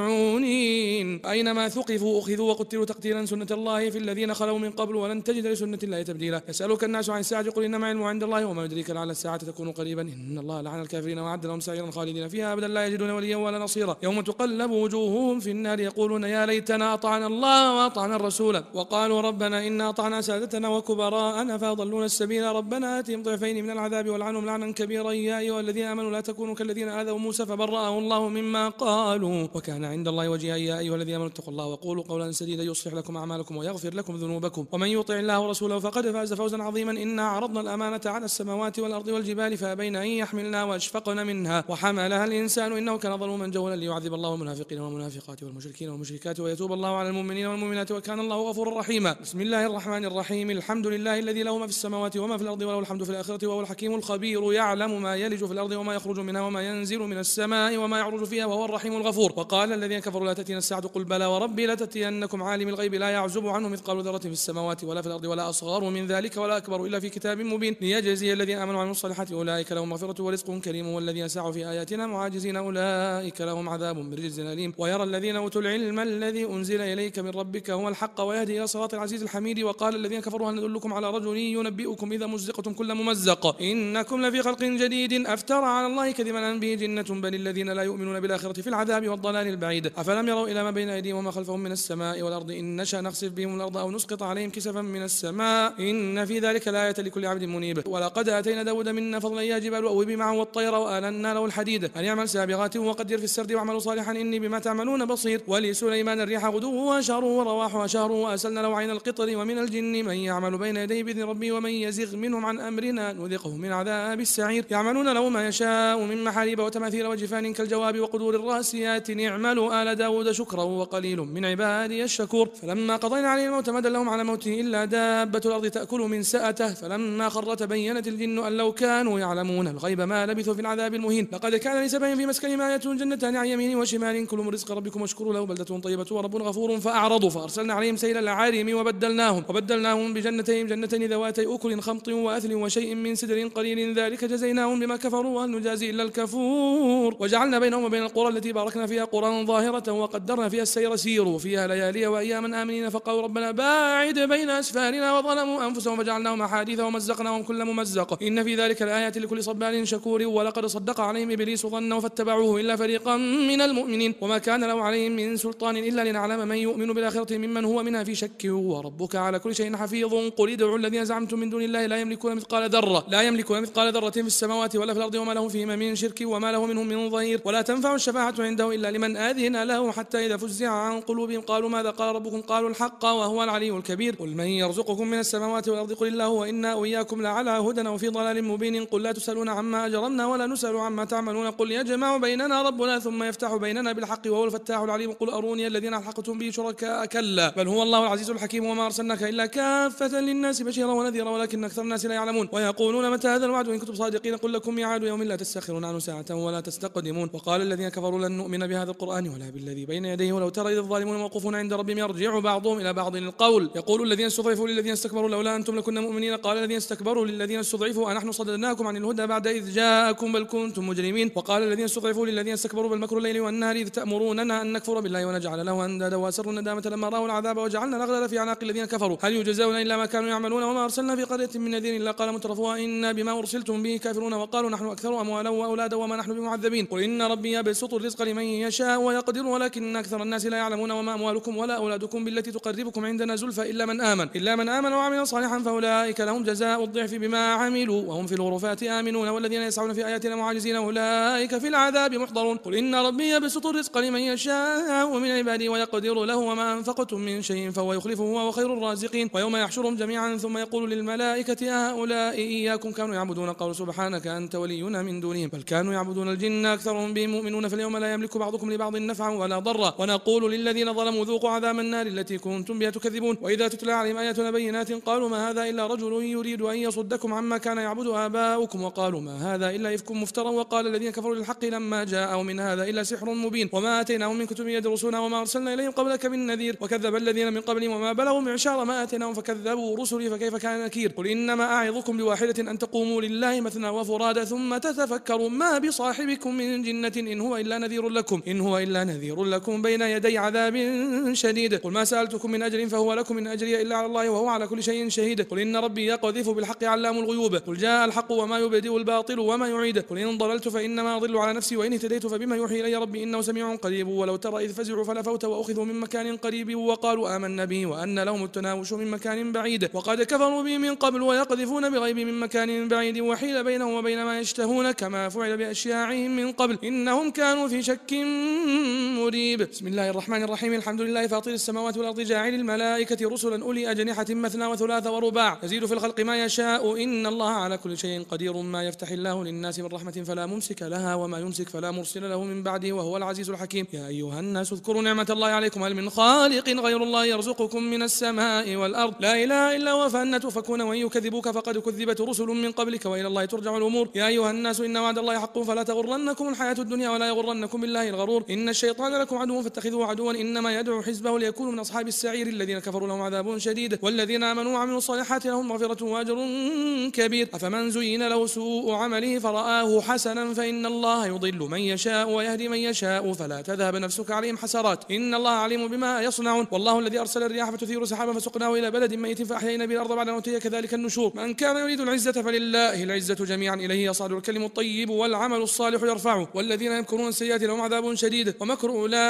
ملعونين. أينما ثقفوا أخذوا وقتلوا تقتيلا سنة الله في الذين خلوا من قبل ولن تجد لسنة الله تبديلا. يسألك الناس عن الساعة قل إنما علمها عند الله وما يدريك لعل الساعة تكون قريبا إن الله لعن الكافرين وأعد لهم سعيرا خالدين فيها أبدا لا يجدون وليا ولا نصيرا. يوم تقلب وجوههم في النار يقولون يا ليتنا أطعنا الله وأطعنا الرسول وقالوا ربنا إنا أطعنا سادتنا وكبراءنا فأضلونا السبيل ربنا آتهم ضعفين من العذاب والعنهم لعنا كبيرا يا أيها الذين آمنوا لا تكونوا كالذين آذوا موسى فبرأه الله مما قالوا وكان عند الله وجيها. يا أيها الذين آمنوا اتقوا الله وقولوا قولا سديدا يصلح لكم أعمالكم ويغفر لكم ذنوبكم ومن يطع الله ورسوله فقد فاز فوزا عظيما. إنا عرضنا الأمانة على السماوات والأرض والجبال فأبين أن يحملنا وأشفقن منها وحملها الإنسان إنه كان ظلوما جهولا ليعذب الله المنافقين والمنافقات والمشركين والمشركات ويتوب الله على المؤمنين والمؤمنات وكان الله غفورا رحيما. بسم الله الرحمن الرحيم. الحمد لله الذي له ما في السماوات وما في الأرض وله الحمد في الآخرة وهو الحكيم الخبير يعلم ما يلج في الأرض وما يخرج منها وما ينزل من السماء وما يعرج فيها وهو الرحيم الغفور. وقال الذين كفروا لا تأتينا الساعة قل بلى وربي لتأتينكم عالم الغيب لا يعزب عنه مثقال ذرة في السماوات ولا في الأرض ولا أصغر من ذلك ولا أكبر إلا في كتاب مبين ليجزي الذين آمنوا وعملوا الصالحات أولئك لهم مغفرة ورزق كريم والذين سعوا في آياتنا معاجزين أولئك لهم عذاب من رجز أليم. ويرى الذين أوتوا العلم الذي أنزل إليك من ربك هو الحق ويهدي إلى صراط العزيز الحميد. وقال الذين كفروا هل ندلكم على رجل ينبئكم إذا مزقتم كل ممزق إنكم لفي خلق جديد أفترى على الله كذبا أن به جنة بل الذين لا يؤمنون بالآخرة في العذاب والضلال البعيد. أفلم يروا إلى ما بين أيديهم وما خلفهم من السماء والأرض إن نشأ نخسف بهم الأرض أو نسقط عليهم كسفا من السماء إن في ذلك لآية لكل عبد منيب. ولقد آتينا داود منا فضلا يا جبال أوبي معه والطير وآلنا له الحديد أن يعمل سابغات وقدر في السرد واعملوا صالحا إني بما تعملون بصير. ولسليمان الريح غدوها شهر ورواحها شهر وأسلنا له عين القطر ومن الجن من يعمل بين يديه بإذن ربي ومن يزغ منهم عن أمرنا نذقه من عذاب السعير. يعملون له ما يشاء من محاريب وتماثيل وجفان كالجواب وقدور الراسيات اعملوا آل داود شكرا وقليل من عبادي الشكور. فلما قضينا عليه الموت ما دلهم على موته إلا دابة الأرض تأكل من سأته فلما خر تبينت الجن أن لو كانوا يعلمون الغيب ما لبثوا في العذاب المهين. لقد كان لسبع في مسكنهم آية جنتان عن يمين وشمال كلوا من رزق ربكم واشكروا له بلدة طيبة ورب غفور. فأعرضوا فأرسلنا عليهم سيل العارم وبدلناهم وبدلناهم بجنتين جنتين ذواتي أكل خمط وأثل وشيء من سدر قليل ذلك جزيناهم بما كفروا وهل نجازي إلا الكفور. وجعلنا بينهم وبين القرى التي باركنا فيها قرى ظاهرة وقدرنا فيها السير سيروا فيها ليالي وأياما آمنين فقالوا ربنا باعد بين أسفارنا وظلموا أنفسهم فجعلناهم أحاديث ومزقناهم كل ممزق إن في ذلك الآيات لكل صبار شكور. ولقد صدق عليهم إبليس ظنه فاتبعوه إلا فريقا من المؤمنين وما كان له عليهم من سلطان إلا لنعلم من يؤمن بالآخرة ممن هو منها في شك وربك على كل شيء حفيظ. قل ادعوا الذين زعمتم من دون الله لا يملكون مثقال ذرة لا يملكون مثقال ذرة في السماوات ولا في الأرض وما له فيهما من شرك وما له منهم من ظهير. ولا تنفع الشفاعة عنده إلا لمن آذن له حتى إذا فزع عن قلوبهم قالوا ماذا قال ربكم قالوا الحق وهو العلي الكبير. قل من يرزقكم من السماوات والأرض قل الله وإنا وإياكم لعلى هدى وفي ضلال مبين. قل لا تسألون عما أجرمنا ولا نسأل عما تعملون قل يجمع بيننا ربنا ثم يفتح بيننا بالحق وهو الفتاح العليم. قل أروني الذين ألحقتم به شركاء كلا بل هو الله العزيز الحكيم وما أرسلناك إلا كافة للناس بشيرا ونذيرا ولكن أكثر الناس لا يعلمون. ويقولون متى هذا الوعد إن كنتم صادقين قل لكم ميعاد يوم لا تستأخرون عنه ساعة ولا تستقدمون. وقال الذين كفروا لن نؤمن بهذا القرآن ولا بالذي بين يديه ولو ترى إذ الظالمون موقوفون عند ربهم يرجع بعضهم إلى بعض القول يقول الذين استضعفوا للذين استكبروا لولا أنتم لكنا مؤمنين قال الذين استكبروا للذين استضعفوا أنحن صددناكم عن الهدى بعد إذ جاءكم بل كنتم مجرمين. وقال الذين استضعفوا للذين استكبروا بل مكر الليل والنهار إذ تأمروننا أن نكفر بالله ونجعل له أندادا وأسروا الندامة لما رأوا العذاب وجعلنا الأغلال في أعناق الذين كفروا هل يجزون إلا ما كانوا يعملون وما أرسلنا في قرية من نذير إلا قال مترفوها إنا بما أرسلتم به كافرون وقالوا نحن أكثر أموالا وأولادا وما نحن بمعذبين. قل إن ربي يبسط الرزق لمن يشاء ويقدر ولكن أكثر الناس لا يعلمون. وما أموالكم ولا أولادكم بالتي تقربكم عندنا زلفى إلا من آمن إلا من آمن وعمل صالحا فأولئك لهم جزاء الضعف بما عملوا وهم في الغرفات آمنون والذين يسعون في آياتنا معاجزين أولئك في العذاب محضرون. قل إن ربي يبسط الرزق لمن يشاء ومن عباده ويقدر له وما أنفقتم من شيء فهو يخلفه وهو خير الرازقين. ويوم يحشرهم جميعا ثم يقول للملائكة هؤلاء إياكم كانوا يعبدون قالوا سبحانك أنت ولينا من دونهم بل كانوا يعبدون الجن أكثرهم بهم مؤمنون فاليوم لا يملك بعضكم لبعض نفعا ولا ضرا ونقول للذين ظلموا ذوقوا عذاب النار التي كنتم بها تكذبون. وإذا تتلى عليهم آياتنا بينات قالوا ما هذا إلا رجل يريد أن يصدكم عما كان يعبد آباؤكم وقالوا ما هذا إلا إفك مفترى. وقال الذين كفروا للحق لما جاءهم من هذا إلا سحر مبين وما آتيناهم من كتب يدرسونها وما أرسلنا إليهم قبلك من نذير. وكذب الذين من قبلهم وما بلغوا معشار ما آتيناهم جاءهم فكذبوا رسلي فكيف كان نكير. قل إنما أعظكم بواحدة أن تقوموا لله مثنى وفرادى ثم تتفكروا ما بصاحبكم من جنة إن هو إلا نذير لكم إن هو إلا نذير لكم بين يدي عذاب شديد. قل ما سألتكم من أجر فهو لكم إن أجري إلا على الله وهو على كل شيء شهيد. قل إن ربي يقذف بالحق علام الغيوب. قل جاء الحق وما يبدئ الباطل وما يعيد. قل إن ضللت فإنما أضل على نفسي وإن اهتديت فبما يوحي إلي ربي إنه سميع قريب. ولو ترى إذ فزعوا فلفوت وأخذوا من مكان قريب وقالوا آمنا به وأن لهم التناوش من مكان بعيد وقد كفروا به من قبل ويقذفون بغيب من مكان بعيد وحيل بينهم وبين ما يشتهون كما فعل بأشياعهم من قبل إنهم كانوا في شك مريب. بسم الله الرحمن الرحيم. الحمد لله فاطر السماوات والأرض جاعل الملائكة رسلا أولي أجنحة مثنى وثلاث ورباع يزيد في الخلق ما يشاء إن الله على كل شيء قدير. ما يفتح الله للناس من رحمة فلا ممسك لها وما يمسك فلا مرسل له من بعده وهو العزيز الحكيم. يا أيها الناس اذكروا نعمة الله عليكم هل من خالق غير الله يرزقكم من السماء والأرض لا إله إلا هو فأنى تؤفكون وإن يكذبوك فقد كذبت رسل من قبلك وإلى الله ترجع الأمور. يا أيها الناس إن وعد الله حق فلا تغرنكم الحياة الدنيا ولا يغرنكم بالله الغرور. إن الشيطان لكم عدو فاتخذوه عدوا إنما يدعو حزبه ليكونوا من أصحاب السعير. الذين كفروا لهم عذاب شديد والذين آمنوا وعملوا الصالحات لهم مغفرة وأجر كبير. أفمن زين له سوء عمله فرآه حسنا فإن الله يضل من يشاء ويهدي من يشاء فلا تذهب نفسك عليهم حسرات إن الله عليم بما يصنعون. والله الذي أرسل الرياح فتثير سحابا فسقناه إلى بلد ميت فأحيينا به الأرض بعد موتها كذلك النشور. من كان يريد العزة فلله العزة جميعا إليه يصعد الكلم الطيب والعمل الصالح يرفعه والذين يمكرون السيئات لهم عذاب شديد ومكر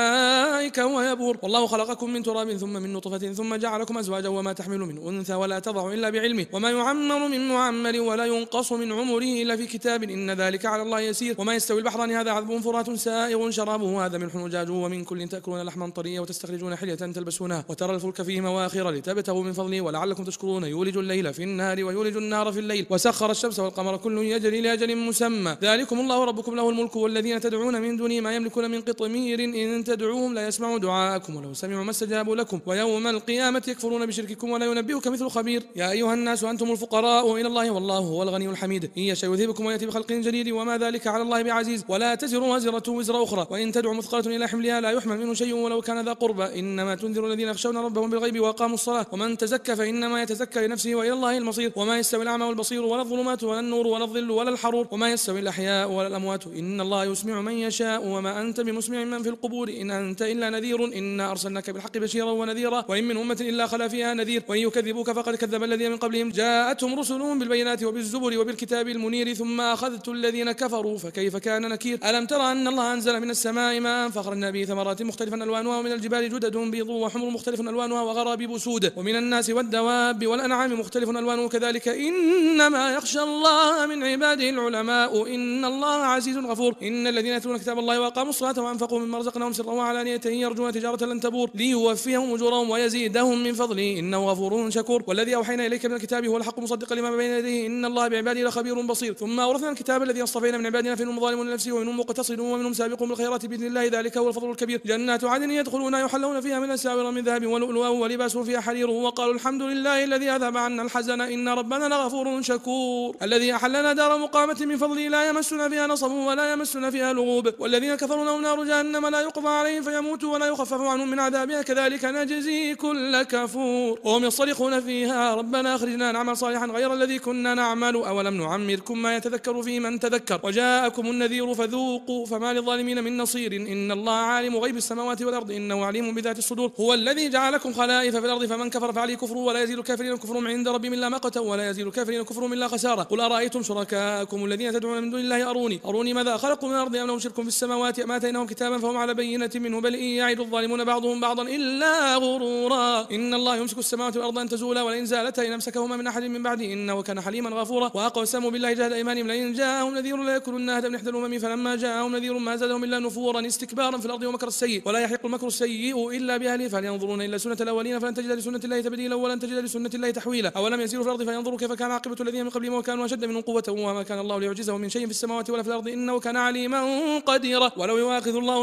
أولئك هو يبور. والله خلقكم من تراب ثم من نطفة ثم جعلكم أزواجا وما تحمل من أنثى ولا تضع إلا بعلمه وما يعمر من معمر ولا ينقص من عمره إلا في كتاب إن ذلك على الله يسير. وما يستوي البحران هذا عذب فرات سائغ شرابه هذا ملح أجاج ومن كل تأكلون لحما طريا وتستخرجون حلية تلبسونها وترى الفلك فيه مواخر لتبتغوا من فضله ولعلكم تشكرون. يولج الليل في النهار ويولج النهار في الليل وسخر الشمس والقمر كل يجري لأجل مسمى ذلكم الله ربكم له الملك والذين تدعون من دونه ما يملكون من قطمير إن تدعوهم لا يسمعوا دعاءكم ولو سمعوا ما استجابوا لكم ويوم القيامة يكفرون بشرككم ولا ينبئك مثل خبير. يا أيها الناس أنتم الفقراء إلى الله والله هو الغني الحميد. إن يشاء يذهبكم ويأتي بخلق جديد وما ذلك على الله بعزيز. ولا تزر وازرة وزر أخرى وإن تدع مثقلة إلى حملها لا يحمل منه شيء ولو كان ذا قربى إنما تنذر الذين يخشون ربهم بالغيب وأقاموا الصلاة ومن تزكى فإنما يتزكى لنفسه وإلى الله المصير. وما يستوي الأعمى والبصير ولا الظلمات ولا النور ولا الظل ولا الحرور وما يستوي الأحياء ولا الأموات إن الله يسمع من يشاء وما أنت بمسمع من في القبور إن أنت إلا نذير إنا أرسلناك بالحق بشيرا ونذيرا وإن من أمة إلا خلا فيها نذير وإن يكذبوك فقد كذب الذين من قبلهم جاءتهم رسلهم بالبينات وبالزبر وبالكتاب المنير ثم أخذت الذين كفروا فكيف كان نكير. ألم ترى أن الله أنزل من السماء ماء فأخرجنا به ثمرات مختلفا ألوانها ومن الجبال جدد بيض وحمر مختلف ألوانها وغرابيب سود ومن الناس والدواب والأنعام مختلف ألوانه كذلك إنما يخشى الله من عباده العلماء إن الله عزيز غفور. إن الذين يتلون كتاب الله وأقاموا الصلاة وأنفقوا مما رزقناهم سرا وعلانية يرجون تجارة لن تبور ليوفيهم أجورهم ويزيدهم من فضله إنه غفور شكور. والذي أوحينا إليك من الكتاب هو الحق مصدقا لما بين يديه إن الله بعباده لخبير بصير. ثم أورثنا الكتاب الذي اصطفينا من عبادنا فمنهم ظالم لنفسه ومنهم مقتصد ومنهم سابق بالخيرات بإذن الله ذلك هو الفضل الكبير. جنات عدن يدخلون يحلون فيها من أساور من ذهب ولؤلؤا ولباسهم فيها حرير وقالوا الحمد لله الذي أذهب عنا الحزن إن ربنا لغفور شكور. الذي أحلنا دار مقامة من فضله لا يمسنا فيها نصب ولا يمسنا فيها لغوب والذين كفروا لهم نار جهنم لا يقضى عليهم فيموتوا ولا يخفف عنهم من عذابها كذلك نجزي كل كفور. وهم يصطرخون فيها ربنا أخرجنا نعمل صالحا غير الذي كنا نعمل أولم نعمركم ما يتذكر فيه من تذكر وجاءكم النذير فذوقوا فما للظالمين من نصير. إن الله عالم غيب السماوات والأرض إنه عليم بذات الصدور. هو الذي جعلكم خلائف في الأرض فمن كفر فعليه كفر ولا يزيد الكافرين كفرهم عند ربهم إلا مقتا ولا يزيد الكافرين كفرهم إلا خسارة. قل أرأيتم شركاءكم الذين تدعون من دون الله أروني أروني ماذا خلقوا من الأرض أم لهم شرك في السماوات أم آتيناهم كتابا فهم على بينة منه بل إن يعد الظالمون بعضهم بعضا إلا غرورا. إن الله يمسك السماوات والأرض أن تزولا ولئن زالتا إن أمسكهما من أحد من بعده إنه كان حليما غفورا. وأقسموا بالله جهد أيمانهم لئن جاءهم نذير ليكونن أهدى من إحدى الأمم فلما جاءهم نذير ما زادهم إلا نفورا استكبارا في الأرض ومكر السيء ولا يحق المكر السيء إلا بأهله فهل ينظرون إلا سنة الأولين فلن تجد لسنة الله تبديلا ولن تجد لسنة الله تحويلا. أولم يسيروا في الأرض فينظروا كيف كان عاقبة الذين من قبلهم وكانوا أشد منهم قوة وما كان الله ليعجزه من شيء في السماوات ولا في الأرض إنه كان عليما قديرا. ولو يؤاخذ الله الناس بما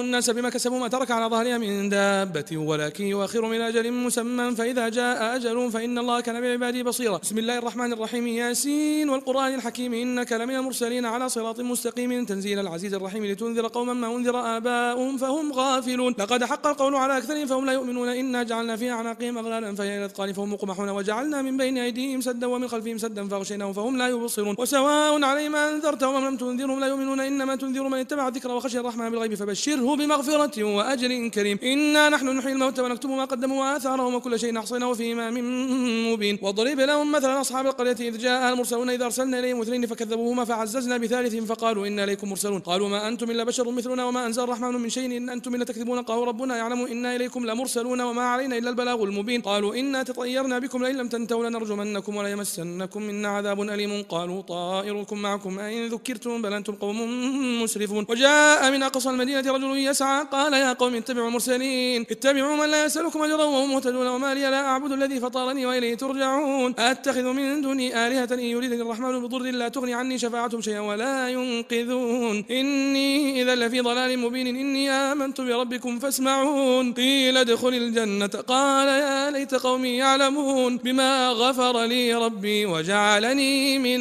بما كسبوا ما ترك على ظهرها من دابة ولكن يؤخرهم إلى أجل مسمى فإذا جاء أجل فإن الله كان بعباده بصيرا. بسم الله الرحمن الرحيم. ياسين والقرآن الحكيم إنك لمن المرسلين على صراط مستقيم تنزيل العزيز الرحيم لتنذر قوما ما أنذر آباؤهم فهم غافلون. لقد حق القول على أكثرهم فهم لا يؤمنون. إنا جعلنا في أعناقهم أغلالا فهي إلى الأذقان فهم مقمحون وجعلنا من بين أيديهم سدا ومن خلفهم سدا فأغشيناهم فهم لا يبصرون. وسواء عليهم أنذرتهم أم لم تنذرهم لا يؤمنون. إنما تنذر من اتبع الذكر وخشي الرحمن بالغيب فبشره بمغفرة وأجر كريم. إنا نحن نحيي الموتى ونكتب ما قدموا وآثارهم وكل شيء أحصيناه في إمام مبين. واضرب لهم مثلا أصحاب القرية إذ جاء المرسلون إذ أرسلنا إليهم اثنين فكذبوهما فعززنا بثالث فقالوا إنا إليكم مرسلون. قالوا ما أنتم إلا بشر مثلنا وما أنزل الرحمن من شيء إن أنتم إلا تكذبون. قالوا ربنا يعلم إنا إليكم لمرسلون وما علينا إلا البلاغ المبين. قالوا إنا تطيرنا بكم لئن لم تنتهوا لنرجمنكم وليمسنكم منا عذاب أليم. قالوا طائركم معكم أئن ذكرتم بل أنتم قوم مسرفون. وجاء من أقصى المدينة رجل يسعى قال يا قوم اتبعوا المرسلين اتبعوا من لا يسألكم أجرا وهم مهتدون. وما لي لا أعبد الذي فطرني وإليه ترجعون. أتخذ من دوني آلهة إن يريدني الرحمن بضر لا تغني عني شفاعتهم شيئا ولا ينقذون. إني إذا لفي ضلال مبين. إني آمنت بربكم فاسمعون. قيل ادخل الجنة قال يا ليت قومي يعلمون بما غفر لي ربي وجعلني من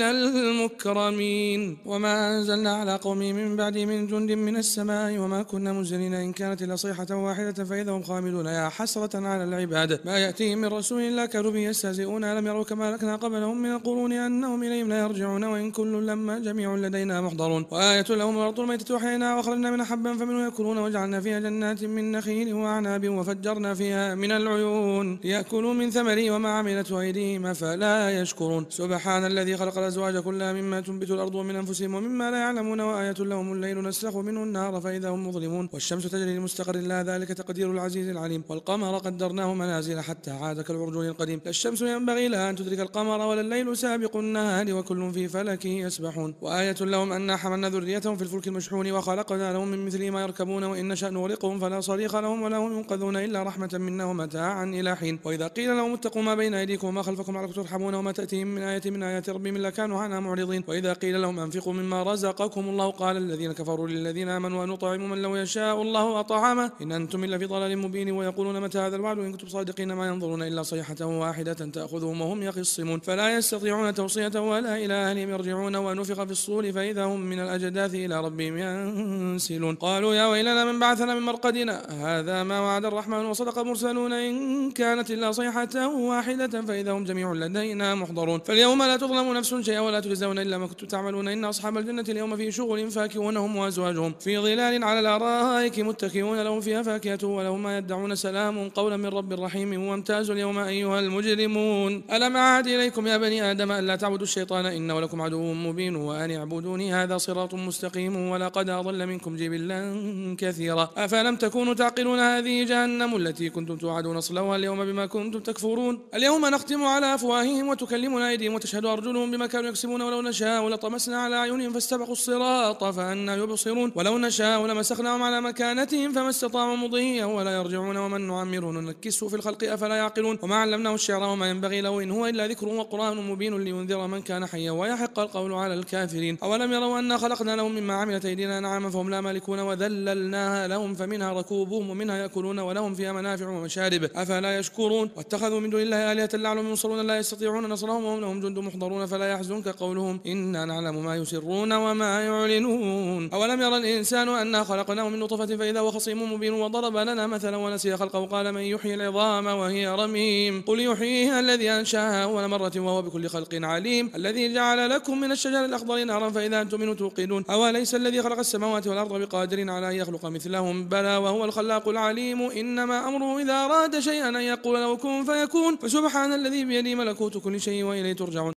المكرمين. وما أنزلنا على قومي من بعد من جند من السماء وما كنا منزلين إن كانت إلا صيحة واحدة فإذا هم خامدون. يا حسرة على العباد ما يأتيهم من رسول إلا كانوا به يستهزئون. ألم يروا كما أهلكنا قبلهم من القرون أنهم إليهم لا يرجعون وإن كل لما جميع لدينا محضرون. وآية لهم الأرض الميتة وحينا وأخرجنا من حبا فمنه يأكلون وجعلنا فيها جنات من نخيل وأعناب وفجرنا فيها من العيون ليأكلوا من ثمره وما عملته أيديهم أفلا يشكرون. سبحان الذي خلق الأزواج كلها مما تنبت الأرض ومن أنفسهم ومما لا يعلمون. وآية لهم الليل نسلخ منه النهار فإذا هم مظلمون. والشمس تجري لمستقر لها ذلك تقدير العزيز العليم. والقمر قدرناه منازل حتى عاد كالعرجون القديم. لا الشمس ينبغي لها أن تدرك القمر ولا الليل سابق النهار وكل في فلك يسبحون. وآية لهم أنا حملنا ذريتهم في الفلك المشحون وخلقنا لهم من مثل ما يركبون وإن نشأ نغرقهم فلا صريخ لهم ولا هم ينقذون إلا رحمة منا ومتاعا إلى حين. وإذا قيل لهم اتقوا ما بين أيديكم وما خلفكم لعلكم ترحمون وما تأتيهم من آية من آيات ربهم إلا كانوا عنها معرضين. وإذا قيل لهم أنفقوا مما رزقكم الله قال الذين كفروا للذين آمنوا ونطعم من لو يشاء الله أطعمه إن أنتم إلا في ضلال مبين. ويقولون متى هذا الوعد إن كنتم صادقين ما ينظرون إلا صيحة واحدة تأخذهم وهم يخصمون فلا يستطيعون توصية ولا إلى أهلهم يرجعون. ونفخ في الصور فإذا هم من الأجداث إلى ربهم ينسلون. قالوا يا ويلنا من بعثنا من مرقدنا هذا ما وعد الرحمن وصدق المرسلون إن كانت إلا صيحة واحدة فإذا هم جميع لدينا محضرون. فاليوم لا تظلم نفس شيئا ولا تجزون إلا ما كنتم تعملون. إن أصحاب الجنة اليوم في شغل فاكهون هم وأزواجهم في ظلال على الأرائك متكئون لهم فيها فاكهة ولهم ما يدعون سلام قولا من رب رحيم. وامتازوا اليوم أيها المجرمون. ألم أعهد إليكم يا بني آدم ألا تعبدوا الشيطان إنه لكم عدو مبين وأن اعبدوني هذا صراط مستقيم. ولقد أضل منكم جبلا كثيرا أفلم تكونوا تعقلون. هذه جهنم التي كنتم توعدون اصلوها اليوم بما كنتم تكفرون. اليوم نختم على أفواههم وتكلمنا أيديهم وتشهد أرجلهم بما كانوا يكسبون. ولو نشاء لطمسنا على أعينهم فاستبقوا الصراط فأنى يبصرون. ولو نشاء لمسخناهم على مكانتهم فما استطاعوا مضيا ولا يرجعون. ومن نعمره ننكسه في الخلق أفلا يعقلون. وما علمناه الشعر وما ينبغي له إن هو إلا ذكر وقرآن مبين لينذر من كان حيا ويحق القول على الكافرين. أولم يروا أنا خلقنا لهم مما عملت أيدينا نعاما فهم لا مالكون وذللناها لهم فمنها ركوبهم ومنها يأكلون ولهم فيها منافع ومشارب أفلا يشكرون. واتخذوا من دون الله آلهة لعلهم ينصرون لا يستطيعون نصرهم وهم لهم جند محضرون. فلا يحزنك قولهم إنا نعلم ما يسرون وما يعلنون. أولم يرى الإنسان أنا خلقناه من نطفة فإذا هو خصيم مبين. وضرب لنا مثلا ونسي خلقه قال من يحيي العظام وهي رميم قل يحييها الذي أنشأها أول مرة وهو بكل خلق عليم. الذي جعل لكم من الشجر الأخضر نارا فإذا أنتم منه توقدون. أوليس الذي خلق السماوات والأرض بقادر على أن يخلق مثلهم بلى وهو الخلاق العليم. إنما أمره إذا أراد شيئا أن يقول له كن فيكون. فسبحان الذي بيده ملكوت كل شيء وإليه ترجعون.